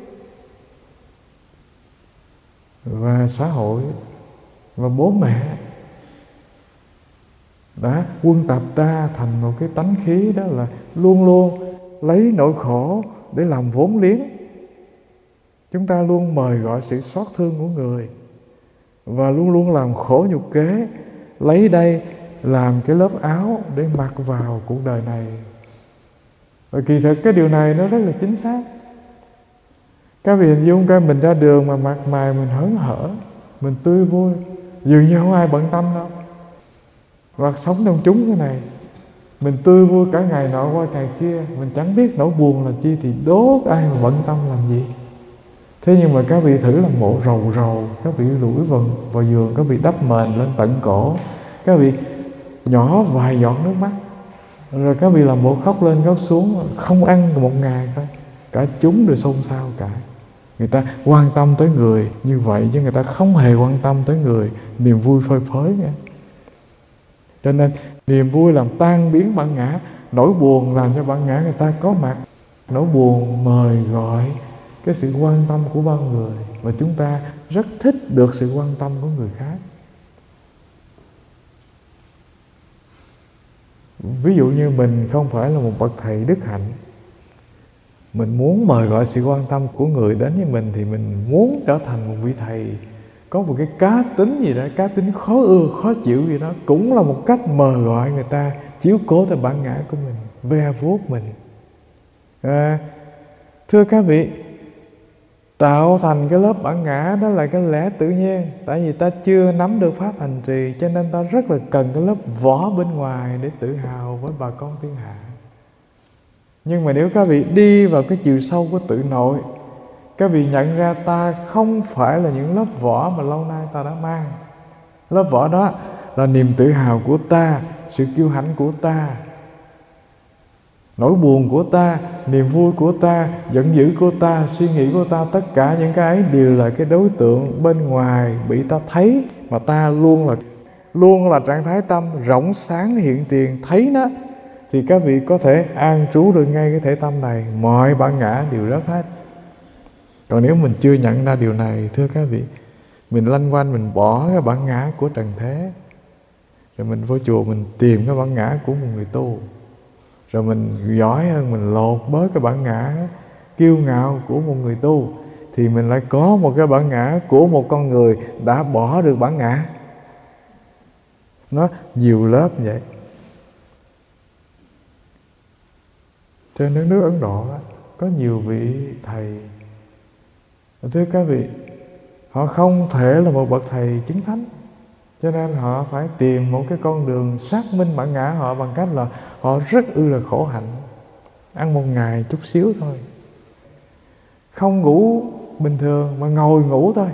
Và xã hội và bố mẹ đã quân tập ta thành một cái tánh khí, đó là luôn luôn lấy nỗi khổ để làm vốn liếng. Chúng ta luôn mời gọi sự xót thương của người, và luôn luôn làm khổ nhục kế, lấy đây làm cái lớp áo để mặc vào cuộc đời này. Và kỳ thực cái điều này nó rất là chính xác. Các vị hình dung coi, mình ra đường mà mặt mày mình hớn hở, mình tươi vui, dường như không ai bận tâm đâu. Hoặc sống trong chúng cái này, mình tươi vui cả ngày nọ qua ngày kia, mình chẳng biết nỗi buồn là chi, thì đốt ai mà bận tâm làm gì. Thế nhưng mà các vị thử làm bộ rầu rầu, các vị lủi vào, vào giường, các vị đắp mền lên tận cổ, các vị nhỏ vài giọt nước mắt, rồi các vị làm bộ khóc lên khóc xuống, không ăn một ngày thôi, cả chúng đều xôn xao cả. Người ta quan tâm tới người như vậy, chứ người ta không hề quan tâm tới người, niềm vui phơi phới nghe. Cho nên niềm vui làm tan biến bản ngã, nỗi buồn làm cho bản ngã người ta có mặt. Nỗi buồn mời gọi cái sự quan tâm của bao người, và chúng ta rất thích được sự quan tâm của người khác. Ví dụ như mình không phải là một bậc thầy đức hạnh, mình muốn mời gọi sự quan tâm của người đến với mình, thì mình muốn trở thành một vị thầy có một cái cá tính gì đó, cá tính khó ưa, khó chịu gì đó, cũng là một cách mời gọi người ta chiếu cố tới bản ngã của mình, ve vuốt mình. À, thưa các vị, tạo thành cái lớp bản ngã đó là cái lẽ tự nhiên. Tại vì ta chưa nắm được pháp hành trì, cho nên ta rất là cần cái lớp vỏ bên ngoài để tự hào với bà con thiên hạ. Nhưng mà nếu các vị đi vào cái chiều sâu của tự nội, các vị nhận ra ta không phải là những lớp vỏ mà lâu nay ta đã mang. Lớp vỏ đó là niềm tự hào của ta, sự kiêu hãnh của ta, nỗi buồn của ta, niềm vui của ta, giận dữ của ta, suy nghĩ của ta. Tất cả những cái ấy đều là cái đối tượng bên ngoài bị ta thấy, mà ta luôn là luôn là trạng thái tâm rộng sáng hiện tiền. Thấy nó thì các vị có thể an trú được ngay cái thể tâm này, mọi bản ngã đều rớt hết. Còn nếu mình chưa nhận ra điều này, thưa các vị, mình lanh quanh, mình bỏ cái bản ngã của trần thế, rồi mình vô chùa mình tìm cái bản ngã của một người tu, rồi mình giỏi hơn, mình lột bớt cái bản ngã kiêu ngạo của một người tu, thì mình lại có một cái bản ngã của một con người đã bỏ được bản ngã. Nó nhiều lớp vậy. Trên đất nước Ấn Độ có nhiều vị thầy, thưa các vị, họ không thể là một bậc thầy chứng thánh, cho nên họ phải tìm một cái con đường xác minh bản ngã họ bằng cách là họ rất ư là khổ hạnh, ăn một ngày chút xíu thôi, không ngủ bình thường mà ngồi ngủ thôi.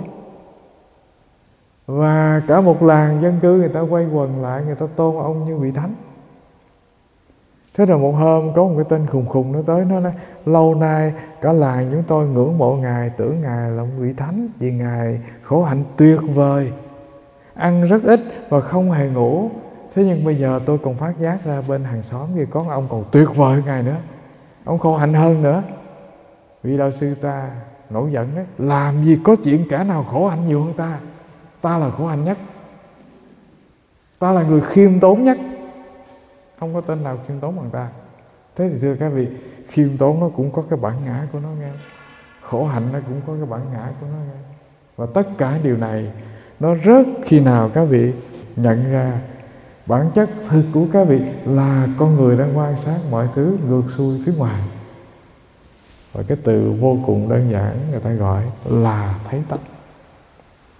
Và cả một làng dân cư người ta quay quần lại, người ta tôn ông như vị thánh. Thế rồi một hôm có một cái tên khùng khùng nó tới, nó nói: lâu nay cả làng chúng tôi ngưỡng mộ Ngài, tưởng Ngài là một vị thánh, vì Ngài khổ hạnh tuyệt vời, ăn rất ít và không hề ngủ. Thế nhưng bây giờ tôi còn phát giác ra bên hàng xóm kia có ông còn tuyệt vời hơn Ngài nữa, ông khổ hạnh hơn nữa. Vị đạo sư ta nổi giận đấy: làm gì có chuyện kẻ nào khổ hạnh nhiều hơn ta, ta là khổ hạnh nhất, ta là người khiêm tốn nhất, không có tên nào khiêm tốn bằng ta. Thế thì thưa các vị, khiêm tốn nó cũng có cái bản ngã của nó nghe, khổ hạnh nó cũng có cái bản ngã của nó nghe. Và tất cả điều này nó rớt khi nào các vị nhận ra bản chất thực của các vị là con người đang quan sát mọi thứ ngược xuôi phía ngoài. Và cái từ vô cùng đơn giản người ta gọi là thấy tánh.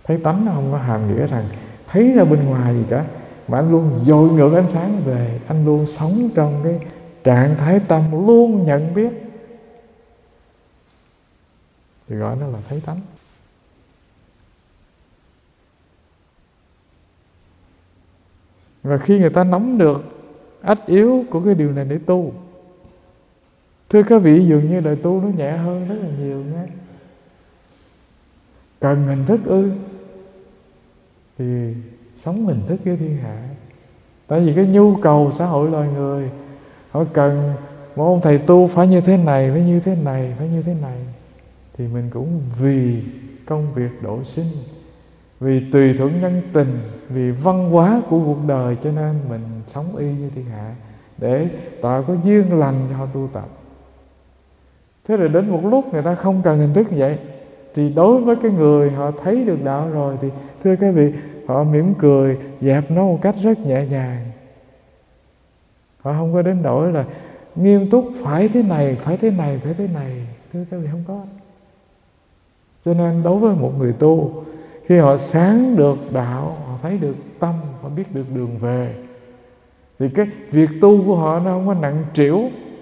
Thấy tánh nó không có hàm nghĩa rằng thấy ra bên ngoài gì cả, mà anh luôn dội ngược ánh sáng về. Anh luôn sống trong cái trạng thái tâm luôn nhận biết, thì gọi nó là thấy tánh. Và khi người ta nắm được ách yếu của cái điều này để tu, thưa các vị, dường như đời tu nó nhẹ hơn rất là nhiều nhé. Cần hình thức ư, thì sống hình thức với thiên hạ. Tại vì cái nhu cầu xã hội loài người, họ cần một ông thầy tu phải như thế này, phải như thế này, phải như thế này. Thì mình cũng vì công việc độ sinh, vì tùy thuận nhân tình, vì văn hóa của cuộc đời, cho nên mình sống y như thiên hạ để tạo có duyên lành cho họ tu tập. Thế rồi đến một lúc người ta không cần hình thức như vậy, thì đối với cái người họ thấy được đạo rồi, thì thưa các vị, họ mỉm cười dẹp nó một cách rất nhẹ nhàng. Họ không có đến nỗi là nghiêm túc phải thế này, phải thế này, phải thế này. Thưa các vị, không có. Cho nên đối với một người tu, khi họ sáng được đạo, họ thấy được tâm, họ biết được đường về, thì cái việc tu của họ nó không có nặng trĩu.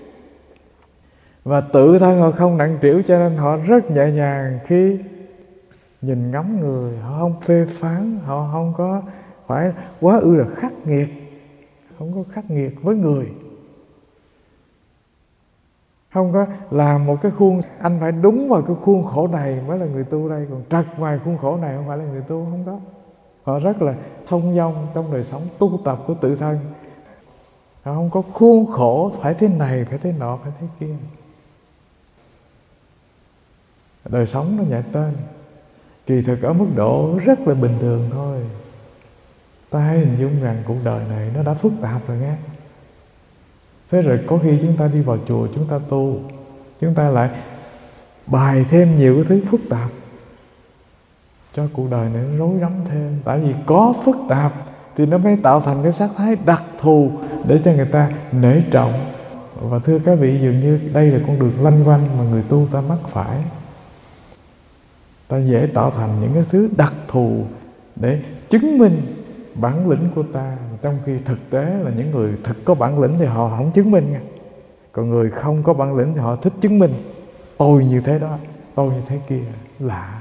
Và tự thân họ không nặng trĩu, cho nên họ rất nhẹ nhàng khi nhìn ngắm người. Họ không phê phán, họ không có phải quá ư là khắc nghiệt, không có khắc nghiệt với người, không có làm một cái khuôn anh phải đúng vào cái khuôn khổ này mới là người tu đây, còn trật ngoài khuôn khổ này không phải là người tu. Không có. Họ rất là thông dong trong đời sống tu tập của tự thân. Họ không có khuôn khổ phải thế này, phải thế nọ, phải thế kia. Đời sống nó nhẹ tên, kỳ thực ở mức độ rất là bình thường thôi. Ta hãy hình dung rằng cuộc đời này nó đã phức tạp rồi nghe. Thế rồi có khi chúng ta đi vào chùa, chúng ta tu, chúng ta lại bài thêm nhiều cái thứ phức tạp, cho cuộc đời này nó rối rắm thêm. Tại vì có phức tạp thì nó mới tạo thành cái sắc thái đặc thù để cho người ta nể trọng. Và thưa các vị, dường như đây là con đường lanh quanh mà người tu ta mắc phải. Ta dễ tạo thành những cái thứ đặc thù để chứng minh bản lĩnh của ta, trong khi thực tế là những người thực có bản lĩnh thì họ không chứng minh nha. Còn người không có bản lĩnh thì họ thích chứng minh. Tôi như thế đó, tôi như thế kia. Lạ.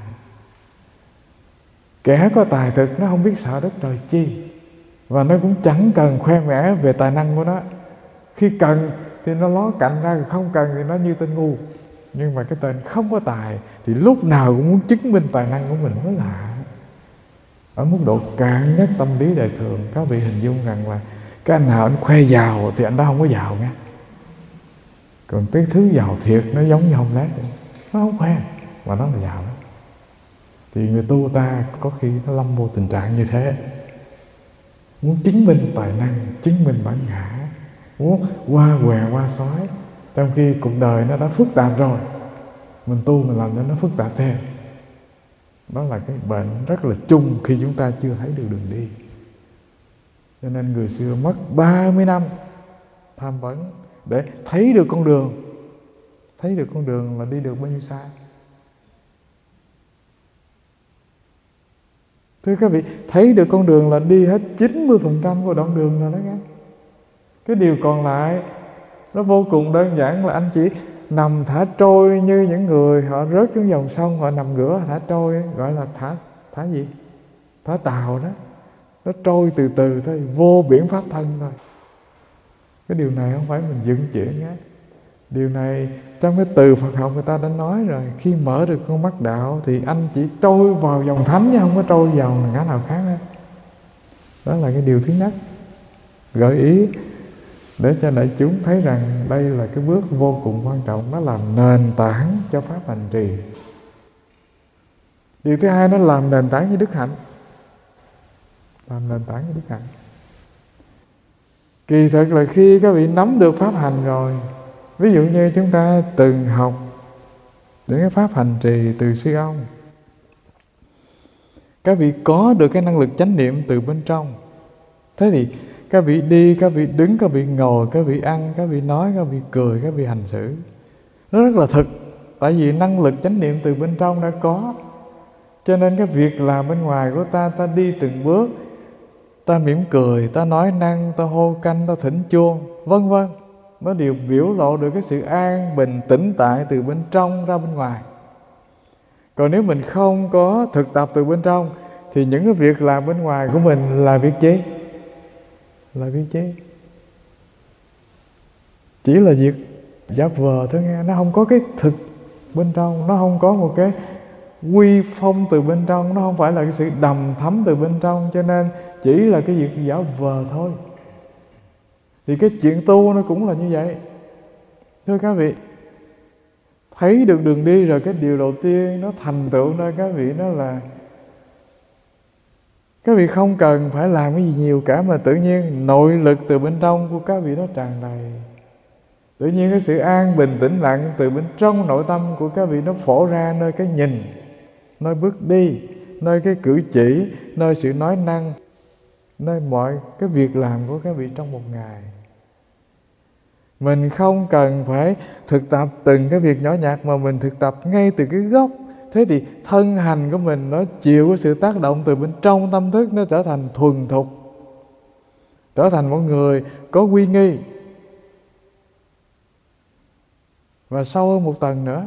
Kẻ có tài thực nó không biết sợ đất trời chi, và nó cũng chẳng cần khoe mẽ về tài năng của nó. Khi cần thì nó ló cạnh ra, không cần thì nó như tên ngu. Nhưng mà cái tên không có tài thì lúc nào cũng muốn chứng minh tài năng của mình, mới lạ. Ở mức độ cạn nhất tâm lý đời thường, các vị hình dung rằng là cái anh nào anh khoe giàu thì anh đó không có giàu nha. Còn cái thứ giàu thiệt nó giống như hông lát, nó không khoe mà nó là giàu đó. Thì người tu ta có khi nó lâm vô tình trạng như thế, muốn chứng minh tài năng, chứng minh bản ngã, muốn qua què qua xói, trong khi cuộc đời nó đã phức tạp rồi. Mình tu mình làm cho nó phức tạp thêm. Đó là cái bệnh rất là chung khi chúng ta chưa thấy được đường đi. Cho nên người xưa mất ba mươi năm tham vấn để thấy được con đường. Thấy được con đường là đi được bao nhiêu xa. Thưa các vị, thấy được con đường là đi hết chín mươi phần trăm của đoạn đường rồi đó nghe. Cái điều còn lại nó vô cùng đơn giản, là anh chỉ nằm thả trôi như những người họ rớt xuống dòng sông, họ nằm ngửa thả trôi, gọi là thả thả gì? Thả tàu đó. Nó trôi từ từ thôi, vô biển pháp thân thôi. Cái điều này không phải mình dựng chuyện nhé. Điều này trong cái từ Phật học người ta đã nói rồi. Khi mở được con mắt đạo thì anh chỉ trôi vào dòng thánh chứ không có trôi vào ngã nào khác hết. Đó là cái điều thứ nhất, gợi ý để cho đại chúng thấy rằng đây là cái bước vô cùng quan trọng. Nó làm nền tảng cho pháp hành trì. Điều thứ hai, nó làm nền tảng cho đức hạnh. Làm nền tảng cho đức hạnh. Kỳ thực là khi các vị nắm được pháp hành rồi, ví dụ như chúng ta từng học những cái pháp hành trì từ sư ông, các vị có được cái năng lực chánh niệm từ bên trong. Thế thì các vị đi, các vị đứng, các vị ngồi, các vị ăn, các vị nói, các vị cười, các vị hành xử, nó rất là thực. Tại vì năng lực chánh niệm từ bên trong đã có, Cho nên cái việc làm bên ngoài của ta, ta đi từng bước, ta mỉm cười, ta nói năng, ta hô canh, ta thỉnh chuông, vân vân, nó đều biểu lộ được cái sự an bình tĩnh tại từ bên trong ra bên ngoài. Còn nếu mình không có thực tập từ bên trong thì những cái việc làm bên ngoài của mình là việc chi? Là việc chi? Chỉ là việc giả vờ thôi nghe. Nó không có cái thực bên trong, nó không có một cái quy phong từ bên trong, nó không phải là cái sự đầm thấm từ bên trong, cho nên chỉ là cái việc giả vờ thôi. Thì cái chuyện tu nó cũng là như vậy. Thưa các vị, thấy được đường đi rồi, cái điều đầu tiên nó thành tựu nơi các vị đó là các vị không cần phải làm cái gì nhiều cả, mà tự nhiên nội lực từ bên trong của các vị đó tràn đầy. Tự nhiên cái sự an bình tĩnh lặng từ bên trong nội tâm của các vị nó phổ ra nơi cái nhìn, nơi bước đi, nơi cái cử chỉ, nơi sự nói năng, nơi mọi cái việc làm của các vị trong một ngày. Mình không cần phải thực tập từng cái việc nhỏ nhặt, mà mình thực tập ngay từ cái gốc. Thế thì thân hành của mình nó chịu cái sự tác động từ bên trong tâm thức, nó trở thành thuần thục, trở thành một người có uy nghi. Và sâu hơn một tầng nữa,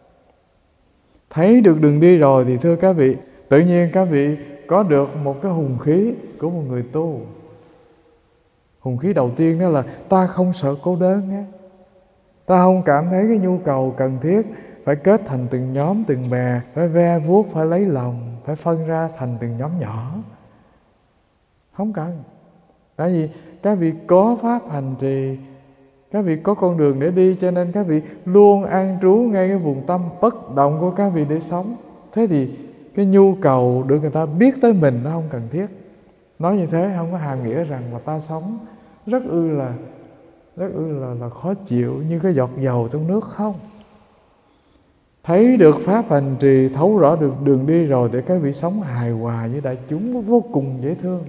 thấy được đường đi rồi thì thưa các vị, tự nhiên các vị có được một cái hùng khí của một người tu. Hùng khí đầu tiên đó là ta không sợ cô đơn nhé. Ta không cảm thấy cái nhu cầu cần thiết phải kết thành từng nhóm, từng bè, phải ve vuốt, phải lấy lòng, phải phân ra thành từng nhóm nhỏ. Không cần. Tại vì các vị có pháp hành trì, các vị có con đường để đi, cho nên các vị luôn an trú ngay cái vùng tâm bất động của các vị để sống. Thế thì cái nhu cầu được người ta biết tới mình nó không cần thiết. Nói như thế không có hàm nghĩa rằng là ta sống rất ư là rất ư là, là khó chịu như cái giọt dầu trong nước, không. Thấy được pháp hành trì, thấu rõ được đường đi rồi để các vị sống hài hòa với đại chúng, vô cùng dễ thương.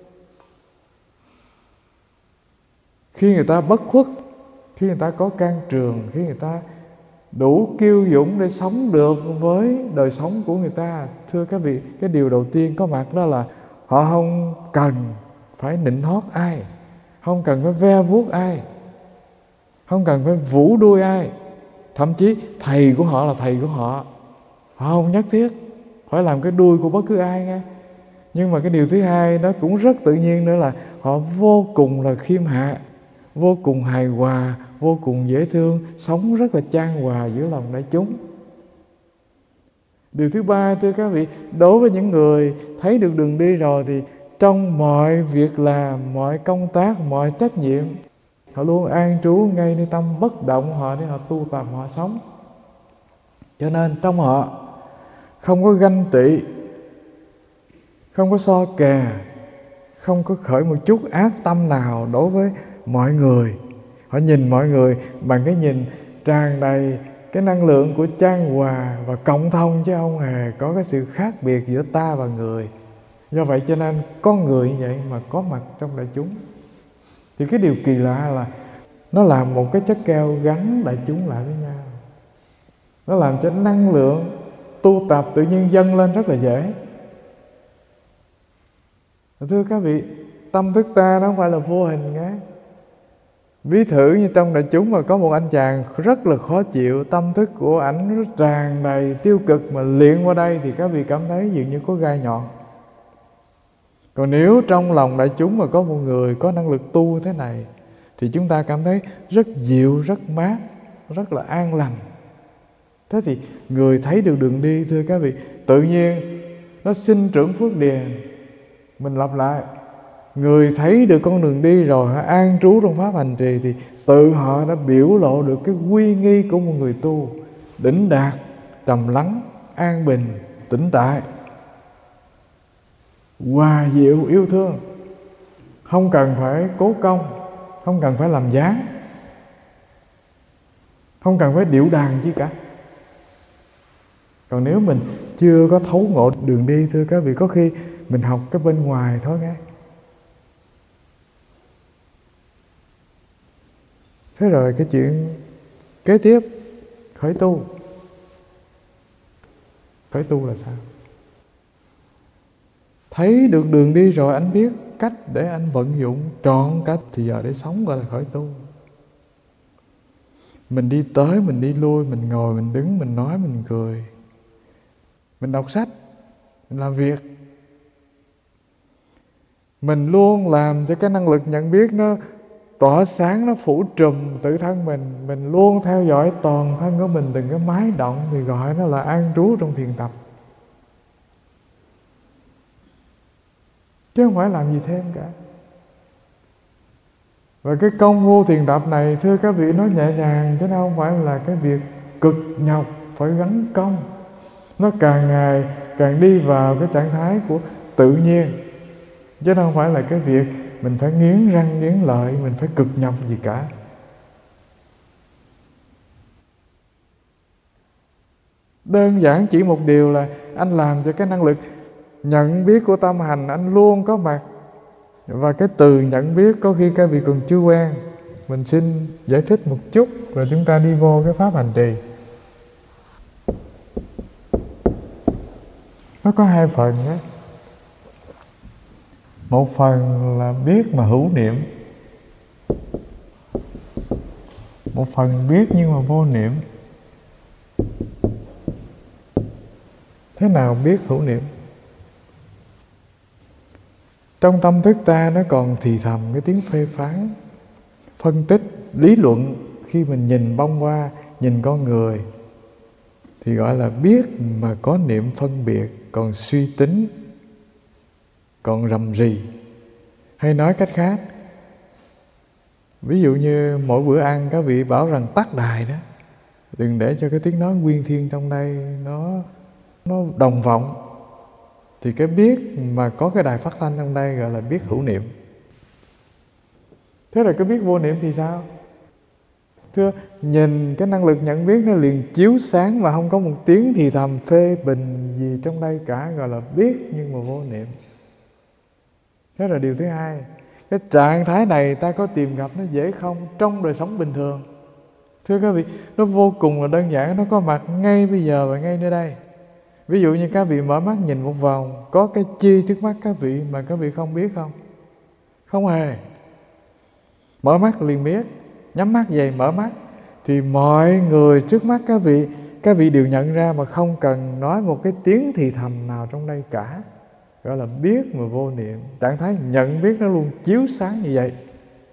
Khi người ta bất khuất, khi người ta có can trường, khi người ta đủ kiêu dũng để sống được với đời sống của người ta, thưa các vị, cái điều đầu tiên có mặt đó là họ không cần phải nịnh hót ai, không cần phải ve vuốt ai, không cần phải vũ đuôi ai. Thậm chí thầy của họ là thầy của họ, họ không nhất thiết phải làm cái đuôi của bất cứ ai nghe. Nhưng mà cái điều thứ hai đó cũng rất tự nhiên nữa là họ vô cùng là khiêm hạ, vô cùng hài hòa, vô cùng dễ thương, sống rất là chan hòa giữa lòng đại chúng. Điều thứ ba thưa các vị, đối với những người thấy được đường đi rồi thì trong mọi việc làm, mọi công tác, mọi trách nhiệm, họ luôn an trú ngay nơi tâm bất động họ để họ tu tập, họ sống. Cho nên trong họ không có ganh tị, không có so kè, không có khởi một chút ác tâm nào đối với mọi người. Họ nhìn mọi người bằng cái nhìn tràn đầy cái năng lượng của chan hòa và cộng thông, chứ không hề có cái sự khác biệt giữa ta và người. Do vậy cho nên con người như vậy mà có mặt trong đại chúng thì cái điều kỳ lạ là nó làm một cái chất keo gắn đại chúng lại với nhau. Nó làm cho năng lượng tu tập tự nhiên dâng lên rất là dễ. Thưa các vị, tâm thức ta nó không phải là vô hình nghe. Ví thử như trong đại chúng mà có một anh chàng rất là khó chịu, tâm thức của ảnh tràn đầy tiêu cực mà liệng qua đây thì các vị cảm thấy dường như có gai nhọn. Còn nếu trong lòng đại chúng mà có một người có năng lực tu thế này thì chúng ta cảm thấy rất dịu, rất mát, rất là an lành. Thế thì người thấy được đường đi thưa các vị, tự nhiên nó sinh trưởng phước điền. Mình lặp lại, người thấy được con đường đi rồi, họ an trú trong pháp hành trì thì tự họ đã biểu lộ được cái uy nghi của một người tu đỉnh đạt, trầm lắng, an bình, tĩnh tại, hòa diệu, yêu thương. Không cần phải cố công, không cần phải làm dáng, không cần phải điệu đàn chi cả. Còn nếu mình chưa có thấu ngộ đường đi thưa các vị, có khi mình học cái bên ngoài thôi nghe. Thế rồi cái chuyện kế tiếp, khởi tu. Khởi tu là sao? Thấy được đường đi rồi, anh biết cách để anh vận dụng trọn cách, thì giờ để sống gọi là khởi tu. Mình đi tới, mình đi lui, mình ngồi, mình đứng, mình nói, mình cười, mình đọc sách, mình làm việc. Mình luôn làm cho cái năng lực nhận biết nó tỏa sáng, nó phủ trùm tự thân mình. Mình luôn theo dõi toàn thân của mình, từng cái máy động, thì gọi nó là an trú trong thiền tập. Chứ không phải làm gì thêm cả. Và cái công phu thiền tập này, thưa các vị, nó nhẹ nhàng, chứ nó không phải là cái việc cực nhọc, phải gắng công. Nó càng ngày càng đi vào cái trạng thái của tự nhiên, chứ nó không phải là cái việc mình phải nghiến răng nghiến lợi, mình phải cực nhọc gì cả. Đơn giản chỉ một điều là anh làm cho cái năng lực nhận biết của tâm hành anh luôn có mặt. Và cái từ nhận biết có khi các vị còn chưa quen. Mình xin giải thích một chút rồi chúng ta đi vô cái pháp hành trì. Nó có hai phần đó. Một phần là biết mà hữu niệm, một phần biết nhưng mà vô niệm. Thế nào biết hữu niệm? Trong tâm thức ta nó còn thì thầm cái tiếng phê phán, phân tích, lý luận. Khi mình nhìn bông hoa, nhìn con người thì gọi là biết mà có niệm phân biệt, còn suy tính, còn rầm rì. Hay nói cách khác, ví dụ như mỗi bữa ăn các vị bảo rằng tắt đài đó, đừng để cho cái tiếng nói nguyên thiên trong đây nó nó đồng vọng. Thì cái biết mà có cái đài phát thanh trong đây gọi là biết hữu niệm. Thế rồi cái biết vô niệm thì sao? Thưa, nhìn cái năng lực nhận biết nó liền chiếu sáng mà không có một tiếng thì thầm phê bình gì trong đây cả, gọi là biết nhưng mà vô niệm. Thế là điều thứ hai. Cái trạng thái này ta có tìm gặp nó dễ không trong đời sống bình thường? Thưa các vị, nó vô cùng là đơn giản, nó có mặt ngay bây giờ và ngay nơi đây. Ví dụ như các vị mở mắt nhìn một vòng, có cái chi trước mắt các vị mà các vị không biết không? Không hề. Mở mắt liền biết, nhắm mắt về mở mắt thì mọi người trước mắt các vị, các vị đều nhận ra mà không cần nói một cái tiếng thì thầm nào trong đây cả. Gọi là biết mà vô niệm. Trạng thái nhận biết nó luôn chiếu sáng như vậy.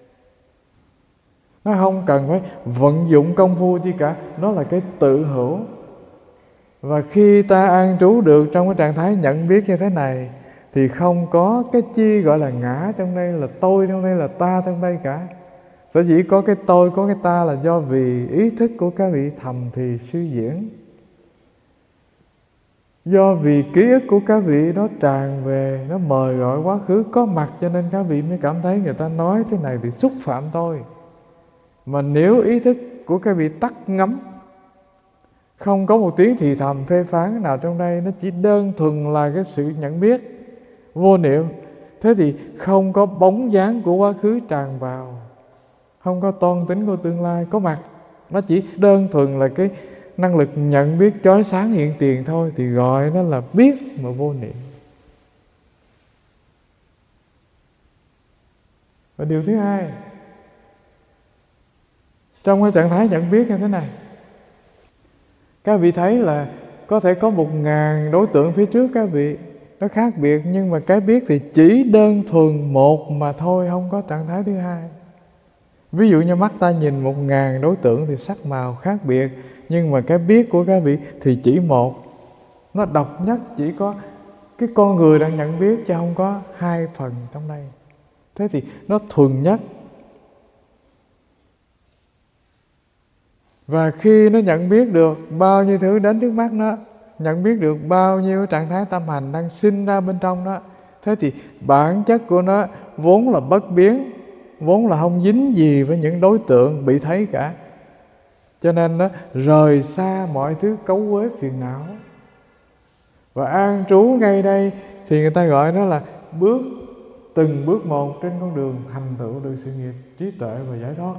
Nó không cần phải vận dụng công phu chi cả, nó là cái tự hữu. Và khi ta an trú được trong cái trạng thái nhận biết như thế này thì không có cái chi gọi là ngã trong đây, là tôi trong đây, là ta trong đây cả. Sở dĩ có cái tôi, có cái ta là do vì ý thức của các vị thầm thì suy diễn. Do vì ký ức của các vị nó tràn về, nó mời gọi quá khứ có mặt, cho nên các vị mới cảm thấy người ta nói thế này thì xúc phạm tôi. Mà nếu ý thức của các vị tắt ngấm, không có một tiếng thì thầm phê phán nào trong đây, nó chỉ đơn thuần là cái sự nhận biết vô niệm. Thế thì không có bóng dáng của quá khứ tràn vào, không có toan tính của tương lai có mặt. Nó chỉ đơn thuần là cái năng lực nhận biết chói sáng hiện tiền thôi, thì gọi nó là biết mà vô niệm. Và điều thứ hai, trong cái trạng thái nhận biết như thế này, các vị thấy là có thể có một ngàn đối tượng phía trước các vị, nó khác biệt, nhưng mà cái biết thì chỉ đơn thuần một mà thôi, không có trạng thái thứ hai. Ví dụ như mắt ta nhìn một ngàn đối tượng thì sắc màu khác biệt, nhưng mà cái biết của các vị thì chỉ một. Nó độc nhất, chỉ có cái con người đang nhận biết, chứ không có hai phần trong đây. Thế thì nó thuần nhất. Và khi nó nhận biết được bao nhiêu thứ đến trước mắt nó, nhận biết được bao nhiêu trạng thái tâm hành đang sinh ra bên trong nó, thế thì bản chất của nó vốn là bất biến, vốn là không dính gì với những đối tượng bị thấy cả. Cho nên nó rời xa mọi thứ cấu uế phiền não. Và an trú ngay đây thì người ta gọi nó là bước từng bước một trên con đường thành tựu được sự nghiệp trí tuệ và giải thoát.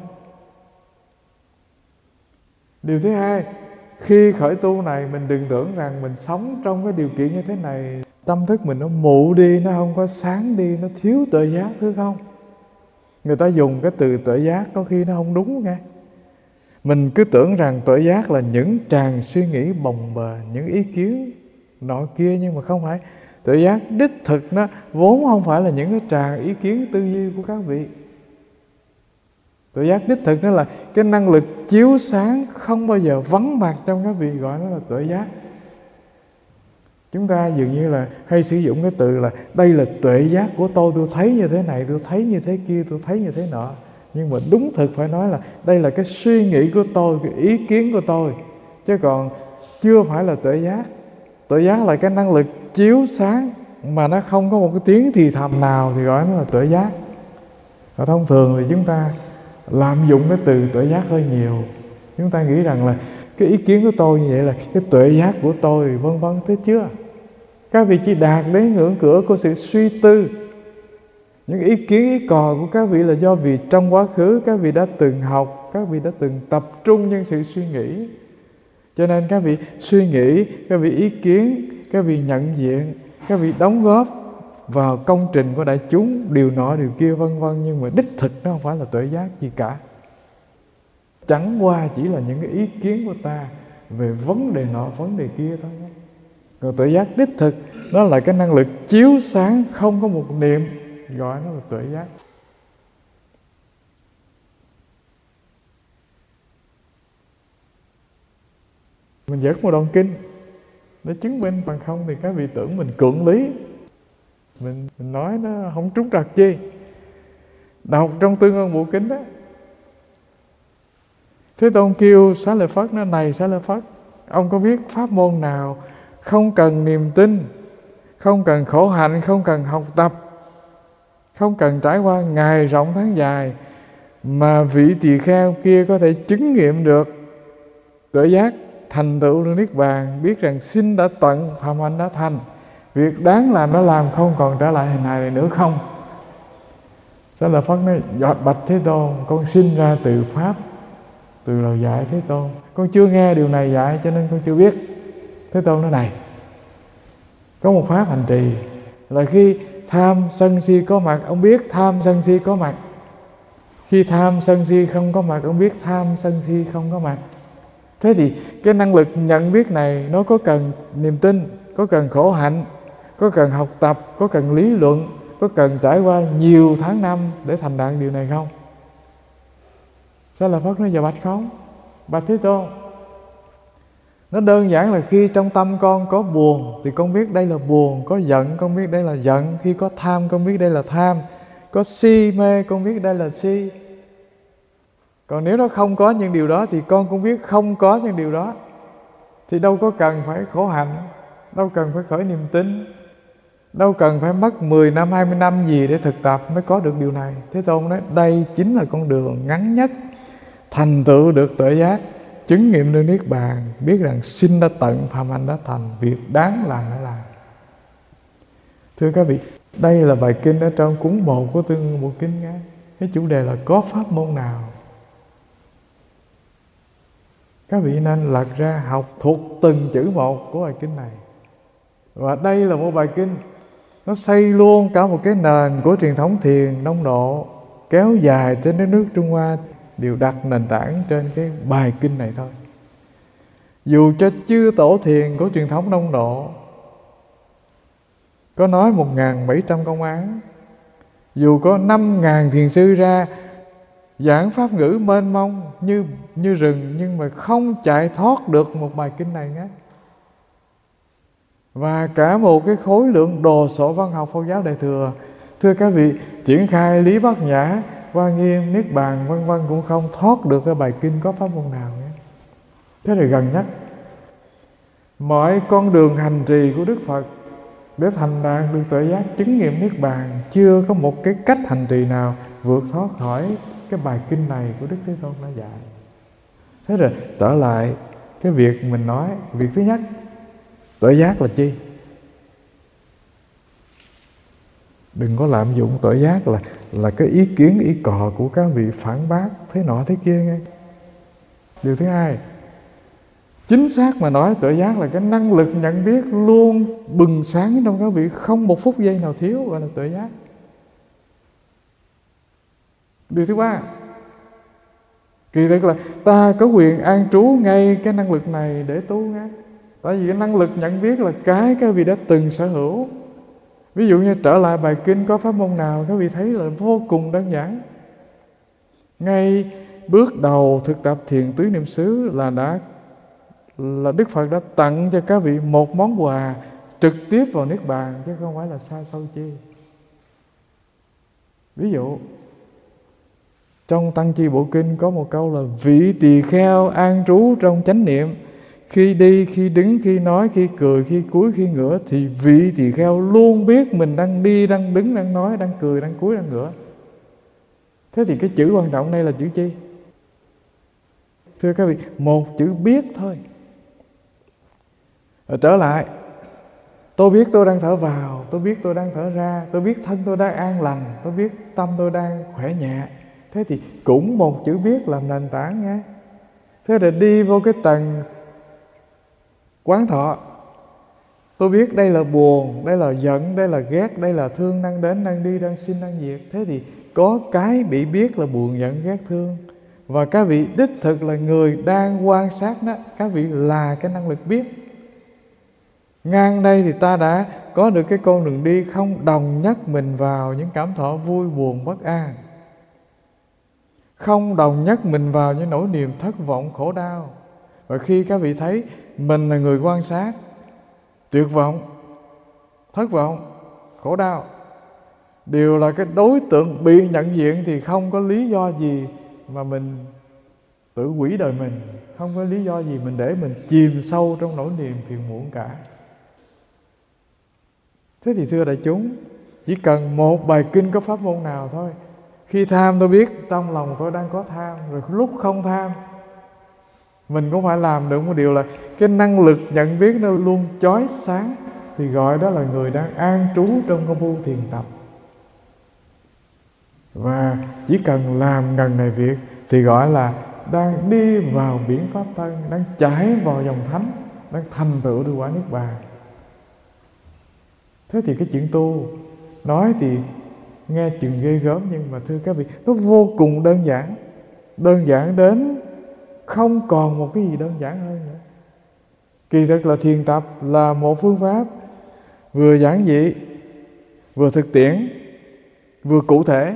Điều thứ hai, khi khởi tu này mình đừng tưởng rằng mình sống trong cái điều kiện như thế này Tâm thức mình nó mụ đi, nó không có sáng đi, nó thiếu tuệ giác, thứ không? Người ta dùng cái từ tuệ giác có khi nó không đúng nghe. Mình cứ tưởng rằng tuệ giác là những tràng suy nghĩ bồng bềnh, những ý kiến nọ kia, nhưng mà không phải. Tuệ giác đích thực nó vốn không phải là những cái tràng ý kiến tư duy của các vị. Tuệ giác đích thực nó là cái năng lực chiếu sáng không bao giờ vắng mặt trong các vị, gọi nó là tuệ giác. Chúng ta dường như là hay sử dụng cái từ là đây là tuệ giác của tôi, tôi thấy như thế này, tôi thấy như thế kia, tôi thấy như thế nọ. Nhưng mà đúng thực phải nói là đây là cái suy nghĩ của tôi, cái ý kiến của tôi, chứ còn chưa phải là tuệ giác. Tuệ giác là cái năng lực chiếu sáng mà nó không có một cái tiếng thì thầm nào thì gọi nó là tuệ giác. Và thông thường thì chúng ta lạm dụng cái từ tuệ giác hơi nhiều. Chúng ta nghĩ rằng là cái ý kiến của tôi như vậy là cái tuệ giác của tôi, vân vân. Thế chưa? Các vị chỉ đạt đến ngưỡng cửa của sự suy tư. Những ý kiến, ý cò của các vị là do vì trong quá khứ các vị đã từng học, các vị đã từng tập trung những sự suy nghĩ. Cho nên các vị suy nghĩ, các vị ý kiến, các vị nhận diện, các vị đóng góp vào công trình của đại chúng, điều nọ điều kia vân vân. Nhưng mà đích thực nó không phải là tuệ giác gì cả. Chẳng qua chỉ là những cái ý kiến của ta về vấn đề nọ, vấn đề kia thôi. Còn tuệ giác đích thực nó là cái năng lực chiếu sáng không có một niệm, gọi nó là tuệ giác. Mình dẫn một đoạn kinh để chứng minh, bằng không thì các vị tưởng mình cưỡng lý, mình, mình nói nó không trúng trặc chi. Đọc trong Tương Ưng Bộ Kinh đó, Thế Tôn kêu Xá Lợi Phất nói: này Xá Lợi Phất, ông có biết pháp môn nào không cần niềm tin, không cần khổ hạnh, không cần học tập, không cần trải qua ngày rộng tháng dài, mà vị tỳ kheo kia có thể chứng nghiệm được tuệ giác, thành tựu được niết bàn, biết rằng sinh đã tận, phạm hạnh đã thành, việc đáng làm đã làm, không còn trở lại hình hài này nữa không? Xá Lợi Phất nói: giọt bạch Thế Tôn, con sinh ra từ pháp, từ lời dạy Thế Tôn, con chưa nghe điều này dạy cho nên con chưa biết. Thế Tôn nói: này, có một pháp hành trì là khi tham sân si có mặt, ông biết tham sân si có mặt. Khi tham sân si không có mặt, ông biết tham sân si không có mặt. Thế thì cái năng lực nhận biết này nó có cần niềm tin, có cần khổ hạnh, có cần học tập, có cần lý luận, có cần trải qua nhiều tháng năm để thành đạt điều này không? Xá Lợi Phất nói: dạ bạch không, bạch Thế Tôn. Nó đơn giản là khi trong tâm con có buồn thì con biết đây là buồn, có giận con biết đây là giận, khi có tham con biết đây là tham, có si mê con biết đây là si. Còn nếu nó không có những điều đó thì con cũng biết không có những điều đó. Thì đâu có cần phải khổ hạnh, đâu cần phải khởi niềm tin, đâu cần phải mất mười năm, hai mươi năm gì để thực tập mới có được điều này. Thế Tôn nói đây chính là con đường ngắn nhất thành tựu được tuệ giác, chứng nghiệm được niết bàn, biết rằng sinh đã tận, phạm hạnh đã thành, việc đáng làm đã làm. Thưa các vị, đây là bài kinh ở trong cuốn một của Tương Ưng Bộ Kinh nghe. Cái chủ đề là có pháp môn nào. Các vị nên lật ra học thuộc từng chữ một của bài kinh này. Và đây là một bài kinh nó xây luôn cả một cái nền của truyền thống thiền đông độ kéo dài trên đất nước Trung Hoa, đều đặt nền tảng trên cái bài kinh này thôi. Dù cho chư tổ thiền của truyền thống đông độ có nói một nghìn bảy trăm công án, dù có năm ngàn thiền sư ra giảng pháp ngữ mênh mông như, như rừng, nhưng mà không chạy thoát được một bài kinh này nhé. Và cả một cái khối lượng đồ sộ văn học Phật giáo Đại Thừa, thưa các vị, triển khai lý bát nhã, Hoa Nghiêm, Niết Bàn vân vân cũng không thoát được cái bài kinh có pháp môn nào nhé. Thế là gần nhất mọi con đường hành trì của Đức Phật để thành đạt được tuệ giác, chứng nghiệm Niết Bàn, chưa có một cái cách hành trì nào vượt thoát khỏi cái bài kinh này của Đức Thế Tôn đã dạy. Thế rồi trở lại cái việc mình nói, việc thứ nhất, tuệ giác là chi? Đừng có lạm dụng tuệ giác là là cái ý kiến, ý cò của các vị phản bác thế nọ thế kia nghe. Điều thứ hai, Chính xác mà nói, tuệ giác là cái năng lực nhận biết luôn bừng sáng trong các vị, không một phút giây nào thiếu, gọi là tuệ giác. Điều thứ ba, kỳ thực là ta có quyền an trú ngay cái năng lực này để tu ngay. Tại vì cái năng lực nhận biết là cái các vị đã từng sở hữu. Ví dụ như trở lại bài kinh, có pháp môn nào các vị thấy là vô cùng đơn giản. Ngay bước đầu thực tập thiền tứ niệm xứ là đã là Đức Phật đã tặng cho các vị một món quà trực tiếp vào Niết Bàn, chứ không phải là xa xôi chi. Ví dụ trong Tăng Chi Bộ Kinh có một câu là: vị tỳ kheo an trú trong chánh niệm, khi đi, khi đứng, khi nói, khi cười, khi cúi, khi ngửa, thì vị tỳ kheo luôn biết mình đang đi, đang đứng, đang nói, đang cười, đang cúi, đang ngửa. Thế thì cái chữ quan trọng đây là chữ chi? Thưa các vị, một chữ biết thôi. Rồi trở lại, tôi biết tôi đang thở vào, tôi biết tôi đang thở ra, tôi biết thân tôi đang an lành, tôi biết tâm tôi đang khỏe nhẹ. Thế thì cũng một chữ biết làm nền tảng nha. Thế là đi vô cái tầng quán thọ, tôi biết đây là buồn, đây là giận, đây là ghét, đây là thương đang đến, đang đi, đang sinh, đang diệt. Thế thì có cái bị biết là buồn, giận, ghét, thương, và các vị đích thực là người đang quan sát đó. Các vị là cái năng lực biết. Ngang đây thì ta đã có được cái con đường đi không đồng nhất mình vào những cảm thọ vui buồn bất an, không đồng nhất mình vào những nỗi niềm thất vọng khổ đau. Và khi các vị thấy mình là người quan sát tuyệt vọng, thất vọng, khổ đau đều là cái đối tượng bị nhận diện, thì không có lý do gì mà mình tự hủy đời mình, không có lý do gì mình để mình chìm sâu trong nỗi niềm phiền muộn cả. Thế thì thưa đại chúng, chỉ cần một bài kinh có pháp môn nào thôi, khi tham tôi biết trong lòng tôi đang có tham, rồi lúc không tham mình cũng phải làm được một điều là cái năng lực nhận biết nó luôn chói sáng, thì gọi đó là người đang an trú trong công phu thiền tập. Và chỉ cần làm ngần này việc thì gọi là đang đi vào biển pháp thân, đang chảy vào dòng thánh, đang thành tựu được quả Niết Bàn. Thế thì cái chuyện tu nói thì nghe chừng ghê gớm, nhưng mà thưa các vị, nó vô cùng đơn giản. Đơn giản đến không còn một cái gì đơn giản hơn nữa. Kỳ thực là thiền tập là một phương pháp vừa giản dị, vừa thực tiễn, vừa cụ thể.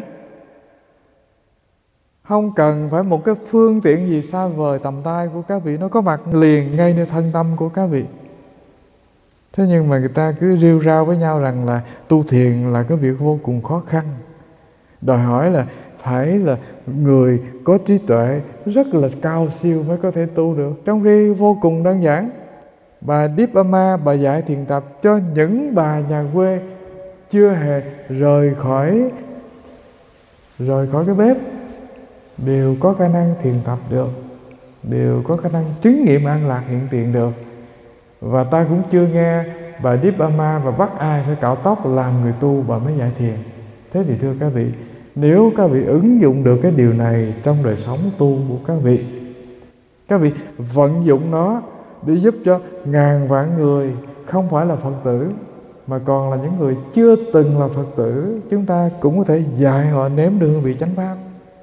Không cần phải một cái phương tiện gì xa vời tầm tay của các vị, nó có mặt liền ngay nơi thân tâm của các vị. Thế nhưng mà người ta cứ rêu rao với nhau rằng là tu thiền là cái việc vô cùng khó khăn, đòi hỏi là phải là người có trí tuệ rất là cao siêu mới có thể tu được, trong khi vô cùng đơn giản. Bà Deep Ama, bà dạy thiền tập cho những bà nhà quê chưa hề rời khỏi rời khỏi cái bếp, đều có khả năng thiền tập được, đều có khả năng chứng nghiệm an lạc hiện tiền được. Và ta cũng chưa nghe bà Deep Ama và bắt ai phải cạo tóc làm người tu bà mới dạy thiền. Thế thì thưa các vị, nếu các vị ứng dụng được cái điều này trong đời sống tu của các vị, các vị vận dụng nó để giúp cho ngàn vạn người không phải là Phật tử, mà còn là những người chưa từng là Phật tử, chúng ta cũng có thể dạy họ nếm được hương vị chánh pháp.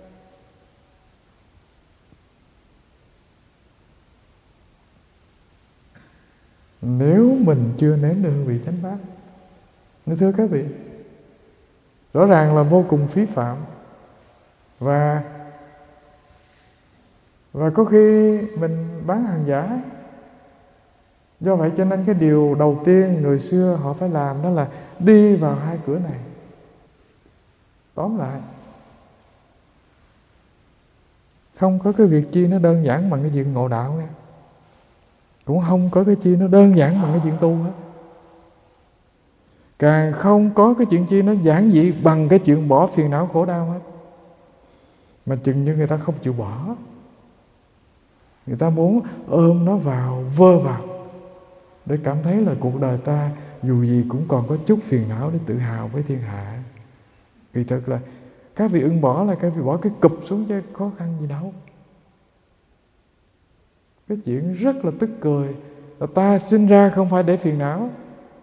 Nếu mình chưa nếm được hương vị chánh pháp, nên thưa các vị, rõ ràng là vô cùng phí phạm. Và Và có khi mình bán hàng giả. Do vậy cho nên cái điều đầu tiên người xưa họ phải làm đó là đi vào hai cửa này. Tóm lại, không có cái việc chi nó đơn giản bằng cái chuyện ngộ đạo nha. Cũng không có cái chi nó đơn giản bằng cái chuyện tu hết. Càng không có cái chuyện chi nó giản dị bằng cái chuyện bỏ phiền não khổ đau hết. Mà chừng như người ta không chịu bỏ, người ta muốn ôm nó vào, vơ vào, để cảm thấy là cuộc đời ta dù gì cũng còn có chút phiền não để tự hào với thiên hạ. Kỳ thực là các vị ưng bỏ là các vị bỏ cái cụp xuống chứ khó khăn gì đâu. Cái chuyện rất là tức cười là ta sinh ra không phải để phiền não.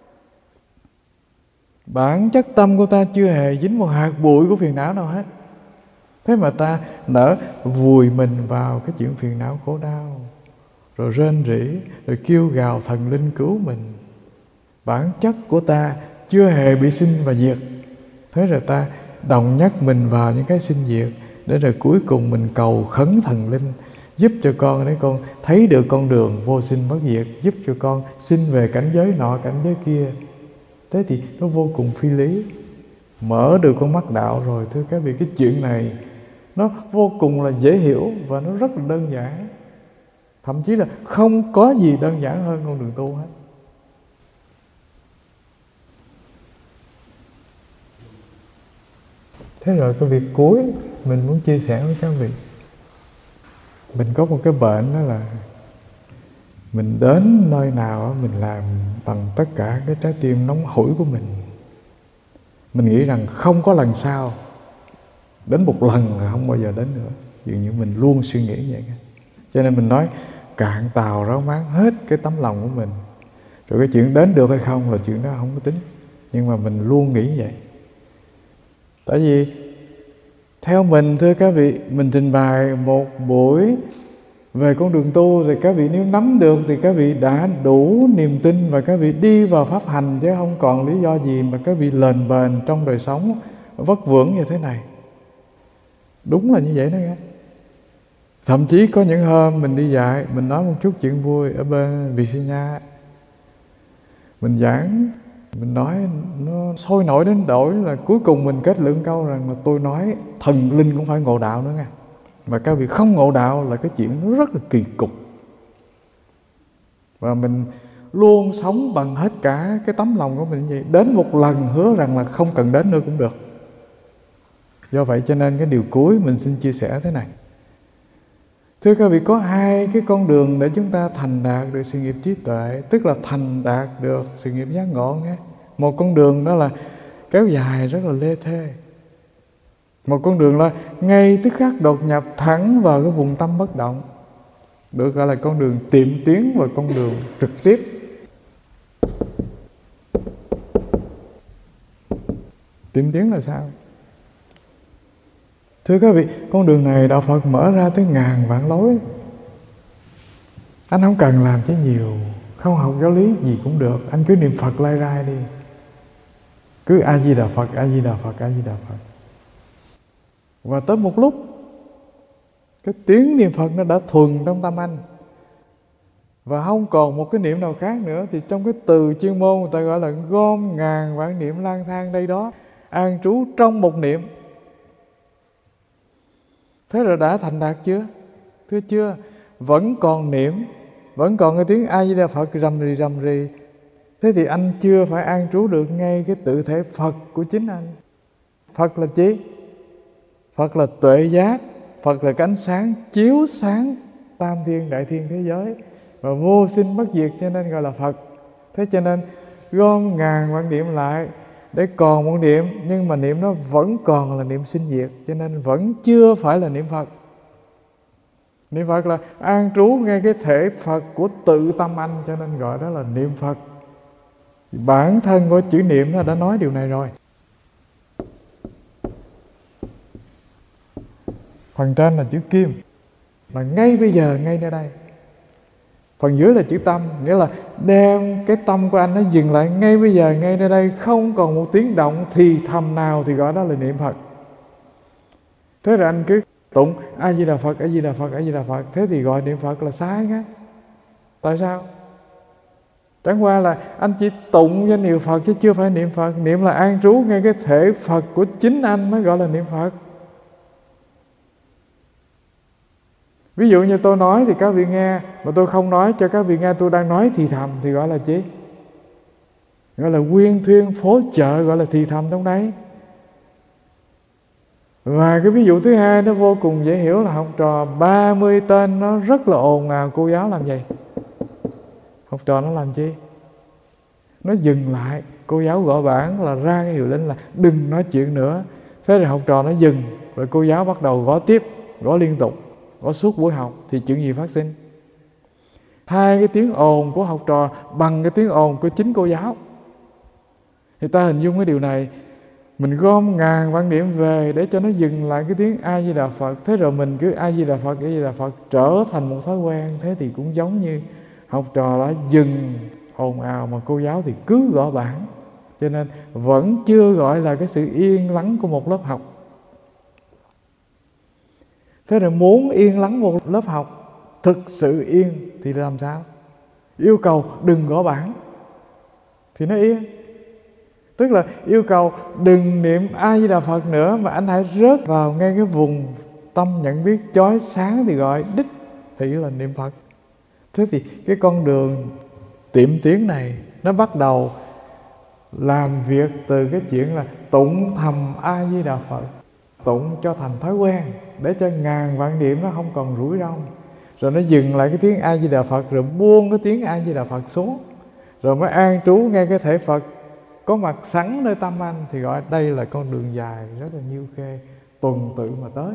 Bản chất tâm của ta chưa hề dính một hạt bụi của phiền não nào hết. Thế mà ta nỡ vùi mình vào cái chuyện phiền não khổ đau, rồi rên rỉ, rồi kêu gào thần linh cứu mình. Bản chất của ta chưa hề bị sinh và diệt. Thế rồi ta đồng nhắc mình vào những cái sinh diệt, để rồi cuối cùng mình cầu khấn thần linh giúp cho con, để con thấy được con đường vô sinh bất diệt, giúp cho con sinh về cảnh giới nọ cảnh giới kia. Thế thì nó vô cùng phi lý. Mở được con mắt đạo rồi, thưa các vị, cái chuyện này nó vô cùng là dễ hiểu và nó rất là đơn giản. Thậm chí là không có gì đơn giản hơn con đường tu hết. Thế rồi cái việc cuối mình muốn chia sẻ với các vị. Mình có một cái bệnh đó là mình đến nơi nào mình làm bằng tất cả cái trái tim nóng hổi của mình. Mình nghĩ rằng không có lần sau, đến một lần là không bao giờ đến nữa. Dường như mình luôn suy nghĩ vậy. Cho nên mình nói cạn tàu ráo máng hết cái tấm lòng của mình. Rồi cái chuyện đến được hay không là chuyện đó không có tính. Nhưng mà mình luôn nghĩ vậy. Tại vì theo mình, thưa các vị, mình trình bày một buổi về con đường tu, thì các vị nếu nắm được thì các vị đã đủ niềm tin và các vị đi vào pháp hành, chứ không còn lý do gì mà các vị lềnh bềnh trong đời sống vất vưởng như thế này. Đúng là như vậy đó nghe. Thậm chí có những hôm mình đi dạy, mình nói một chút chuyện vui ở bên Virginia. Mình giảng, mình nói nó sôi nổi đến đổi là cuối cùng mình kết luận câu rằng là tôi nói thần linh cũng phải ngộ đạo nữa nha. Mà các vị không ngộ đạo là cái chuyện nó rất là kỳ cục. Và mình luôn sống bằng hết cả cái tấm lòng của mình như vậy. Đến một lần hứa rằng là không cần đến nữa cũng được. Do vậy cho nên cái điều cuối mình xin chia sẻ thế này. Thưa các vị, có hai cái con đường để chúng ta thành đạt được sự nghiệp trí tuệ, tức là thành đạt được sự nghiệp giác ngộ nghe. Một con đường đó là kéo dài rất là lê thê. Một con đường là ngay tức khắc đột nhập thẳng vào cái vùng tâm bất động, được gọi là con đường tiệm tiến và con đường trực tiếp. Tiệm tiến là sao? Thưa các vị, con đường này Đạo Phật mở ra tới ngàn vạn lối. Anh không cần làm chứ nhiều, không học giáo lý gì cũng được, anh cứ niệm Phật lai rai đi. Cứ A-di-đà Phật, A-di-đà Phật, A-di-đà Phật. Và tới một lúc, cái tiếng niệm Phật nó đã thuần trong tâm anh. Và không còn một cái niệm nào khác nữa. Thì trong cái từ chuyên môn người ta gọi là gom ngàn vạn niệm lang thang đây đó, an trú trong một niệm. Thế rồi đã thành đạt chưa? Thưa chưa. Vẫn còn niệm, vẫn còn cái tiếng A-di-đà Phật rầm rì rầm rì. Thế thì anh chưa phải an trú được ngay cái tự thể Phật của chính anh. Phật là chi? Phật là tuệ giác, Phật là cái ánh sáng chiếu sáng tam thiên đại thiên thế giới và vô sinh bất diệt, cho nên gọi là Phật. Thế cho nên gom ngàn vạn niệm lại để còn một niệm, nhưng mà niệm nó vẫn còn là niệm sinh diệt, cho nên vẫn chưa phải là niệm Phật. Niệm Phật là an trú ngay cái thể Phật của tự tâm anh, cho nên gọi đó là niệm Phật. Bản thân của chữ niệm nó đã nói điều này rồi. Phần trên là chữ kim, là ngay bây giờ, ngay nơi đây. Phần dưới là chữ tâm, nghĩa là đem cái tâm của anh nó dừng lại ngay bây giờ, ngay nơi đây, không còn một tiếng động thì thầm nào thì gọi đó là niệm Phật. Thế rồi anh cứ tụng A-di-đà Phật, A-di-đà Phật, A-di-đà Phật, thế thì gọi niệm Phật là sai nghe. Tại sao? Chẳng qua là anh chỉ tụng danh hiệu Phật chứ chưa phải niệm Phật. Niệm là an trú ngay cái thể Phật của chính anh mới gọi là niệm Phật. Ví dụ như tôi nói thì các vị nghe, mà tôi không nói cho các vị nghe, tôi đang nói thì thầm thì gọi là chi? Gọi là quyên thuyên phố chợ, gọi là thì thầm trong đấy. Và cái ví dụ thứ hai nó vô cùng dễ hiểu là học trò ba mươi tên nó rất là ồn ào, cô giáo làm gì? Học trò nó làm chi? Nó dừng lại, cô giáo gọi bản là ra cái hiệu lệnh là đừng nói chuyện nữa. Thế rồi học trò nó dừng, rồi cô giáo bắt đầu gõ tiếp, gõ liên tục, gõ suốt buổi học, thì chuyện gì phát sinh? hai cái tiếng ồn của học trò bằng cái tiếng ồn của chính cô giáo. Thì ta hình dung cái điều này, mình gom ngàn vạn niệm về để cho nó dừng lại cái tiếng A Di Đà Phật. Thế rồi mình cứ A Di Đà Phật, A Di Đà Phật trở thành một thói quen. Thế thì cũng giống như học trò đã dừng ồn ào mà cô giáo thì cứ gõ bảng. Cho nên vẫn chưa gọi là cái sự yên lắng của một lớp học. Thế rồi muốn yên lắng một lớp học thực sự yên thì làm sao? Yêu cầu đừng gõ bảng thì nó yên. Tức là yêu cầu đừng niệm A Di Đà Phật nữa, mà anh hãy rớt vào ngay cái vùng tâm nhận biết chói sáng thì gọi đích thị là niệm Phật. Thế thì cái con đường tiệm tiến này nó bắt đầu làm việc từ cái chuyện là tụng thầm A Di Đà Phật, tụng cho thành thói quen để cho ngàn vạn niệm nó không còn rủi ro. Rồi nó dừng lại cái tiếng A Di Đà Phật, rồi buông cái tiếng A Di Đà Phật xuống, rồi mới an trú nghe cái thể Phật có mặt sẵn nơi tâm anh, thì gọi đây là con đường dài rất là nhiêu khê, tuần tự mà tới.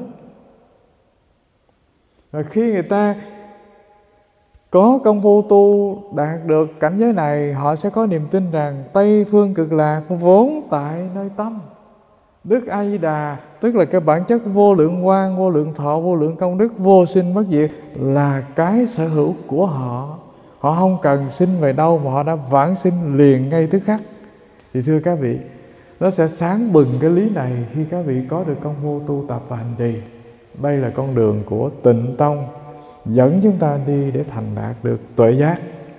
Rồi khi người ta có công phu tu đạt được cảnh giới này, họ sẽ có niềm tin rằng Tây Phương Cực Lạc vốn tại nơi tâm. Đức A Di Đà tức là cái bản chất vô lượng quang, vô lượng thọ, vô lượng công đức, vô sinh bất diệt là cái sở hữu của họ. Họ không cần sinh về đâu mà họ đã vãng sinh liền ngay tức khắc. Thì thưa các vị, nó sẽ sáng bừng cái lý này khi các vị có được công phu tu tập và hành trì. Đây là con đường của Tịnh Tông dẫn chúng ta đi để thành đạt được tuệ giác.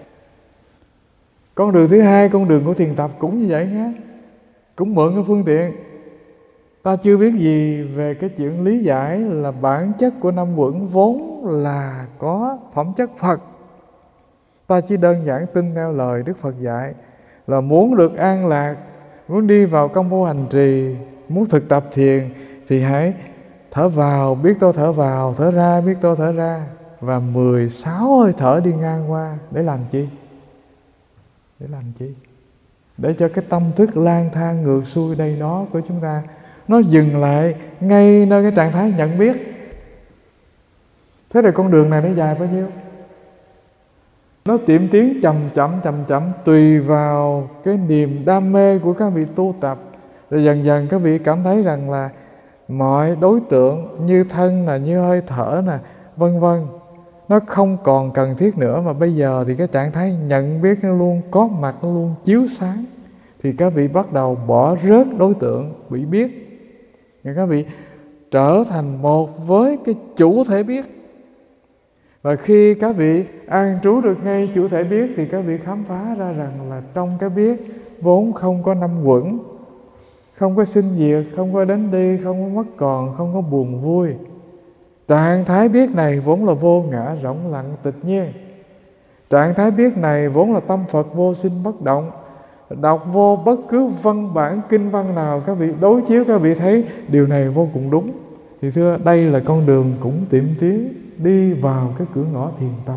Con đường thứ hai, con đường của thiền tập cũng như vậy nhé. Cũng mượn cái phương tiện. Ta chưa biết gì về cái chuyện lý giải là bản chất của năm uẩn vốn là có phẩm chất Phật. Ta chỉ đơn giản tin theo lời Đức Phật dạy là muốn được an lạc, muốn đi vào công phu hành trì, muốn thực tập thiền thì hãy thở vào biết tôi thở vào, thở ra biết tôi thở ra, và mười sáu hơi thở đi ngang qua. Để làm chi? Để làm chi? Để cho cái tâm thức lang thang ngược xuôi đây đó của chúng ta nó dừng lại ngay nơi cái trạng thái nhận biết. Thế rồi con đường này nó dài bao nhiêu? Nó tiệm tiến chậm chậm chậm chậm tùy vào cái niềm đam mê của các vị tu tập. Rồi dần dần các vị cảm thấy rằng là mọi đối tượng như thân là như hơi thở nè, vân vân, nó không còn cần thiết nữa, mà bây giờ thì cái trạng thái nhận biết nó luôn có mặt, nó luôn chiếu sáng. Thì các vị bắt đầu bỏ rớt đối tượng bị biết, và các vị trở thành một với cái chủ thể biết. Và khi các vị an trú được ngay chủ thể biết thì các vị khám phá ra rằng là trong cái biết vốn không có năm uẩn, không có sinh diệt, không có đến đi, không có mất còn, không có buồn vui. Trạng thái biết này vốn là vô ngã rỗng lặng tịch nhiên. Trạng thái biết này vốn là tâm Phật vô sinh bất động. Đọc vô bất cứ văn bản kinh văn nào, các vị đối chiếu các vị thấy điều này vô cùng đúng. Thì thưa, đây là con đường cũng tiệm tiến đi vào cái cửa ngõ thiền tập.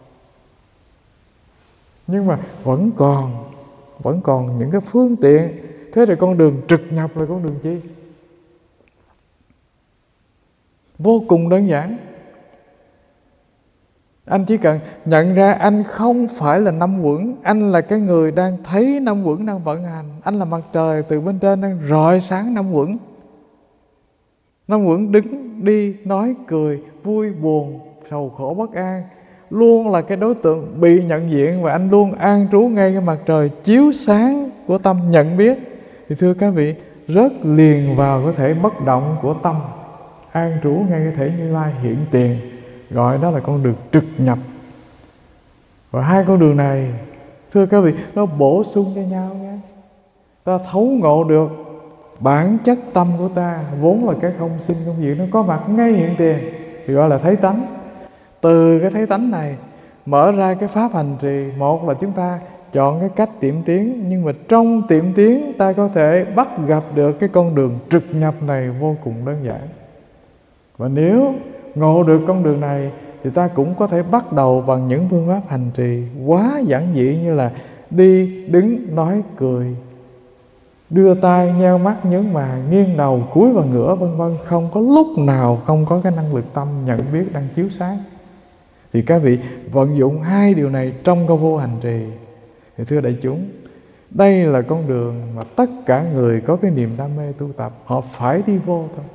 Nhưng mà vẫn còn Vẫn còn những cái phương tiện. Thế rồi con đường trực nhập là con đường chi? Vô cùng đơn giản. Anh chỉ cần nhận ra anh không phải là năm uẩn, anh là cái người đang thấy năm uẩn đang vận hành. Anh là mặt trời từ bên trên đang rọi sáng năm uẩn. Năm uẩn đứng, đi, nói, cười, vui, buồn, sầu khổ, bất an luôn là cái đối tượng bị nhận diện, và anh luôn an trú ngay cái mặt trời chiếu sáng của tâm nhận biết. Thì thưa các vị, rất liền vào cái thể bất động của tâm, an trú ngay cái thể Như Lai hiện tiền, gọi đó là con đường trực nhập. Và hai con đường này, thưa các vị, nó bổ sung cho nhau nhé. Ta thấu ngộ được bản chất tâm của ta vốn là cái không sinh không diệt, nó có mặt ngay hiện tiền thì gọi là thấy tánh. Từ cái thấy tánh này mở ra cái pháp hành trì. Một là chúng ta chọn cái cách tiệm tiến, nhưng mà trong tiệm tiến ta có thể bắt gặp được cái con đường trực nhập này vô cùng đơn giản. Và nếu ngộ được con đường này thì ta cũng có thể bắt đầu bằng những phương pháp hành trì quá giản dị, như là đi, đứng, nói, cười, đưa tay, nheo mắt, nhướng mày, nghiêng đầu, cúi và ngửa, vân vân. Không có lúc nào không có cái năng lực tâm nhận biết đang chiếu sáng. Thì các vị vận dụng hai điều này trong công phu hành trì. Thì thưa đại chúng, đây là con đường mà tất cả người có cái niềm đam mê tu tập họ phải đi vô thôi.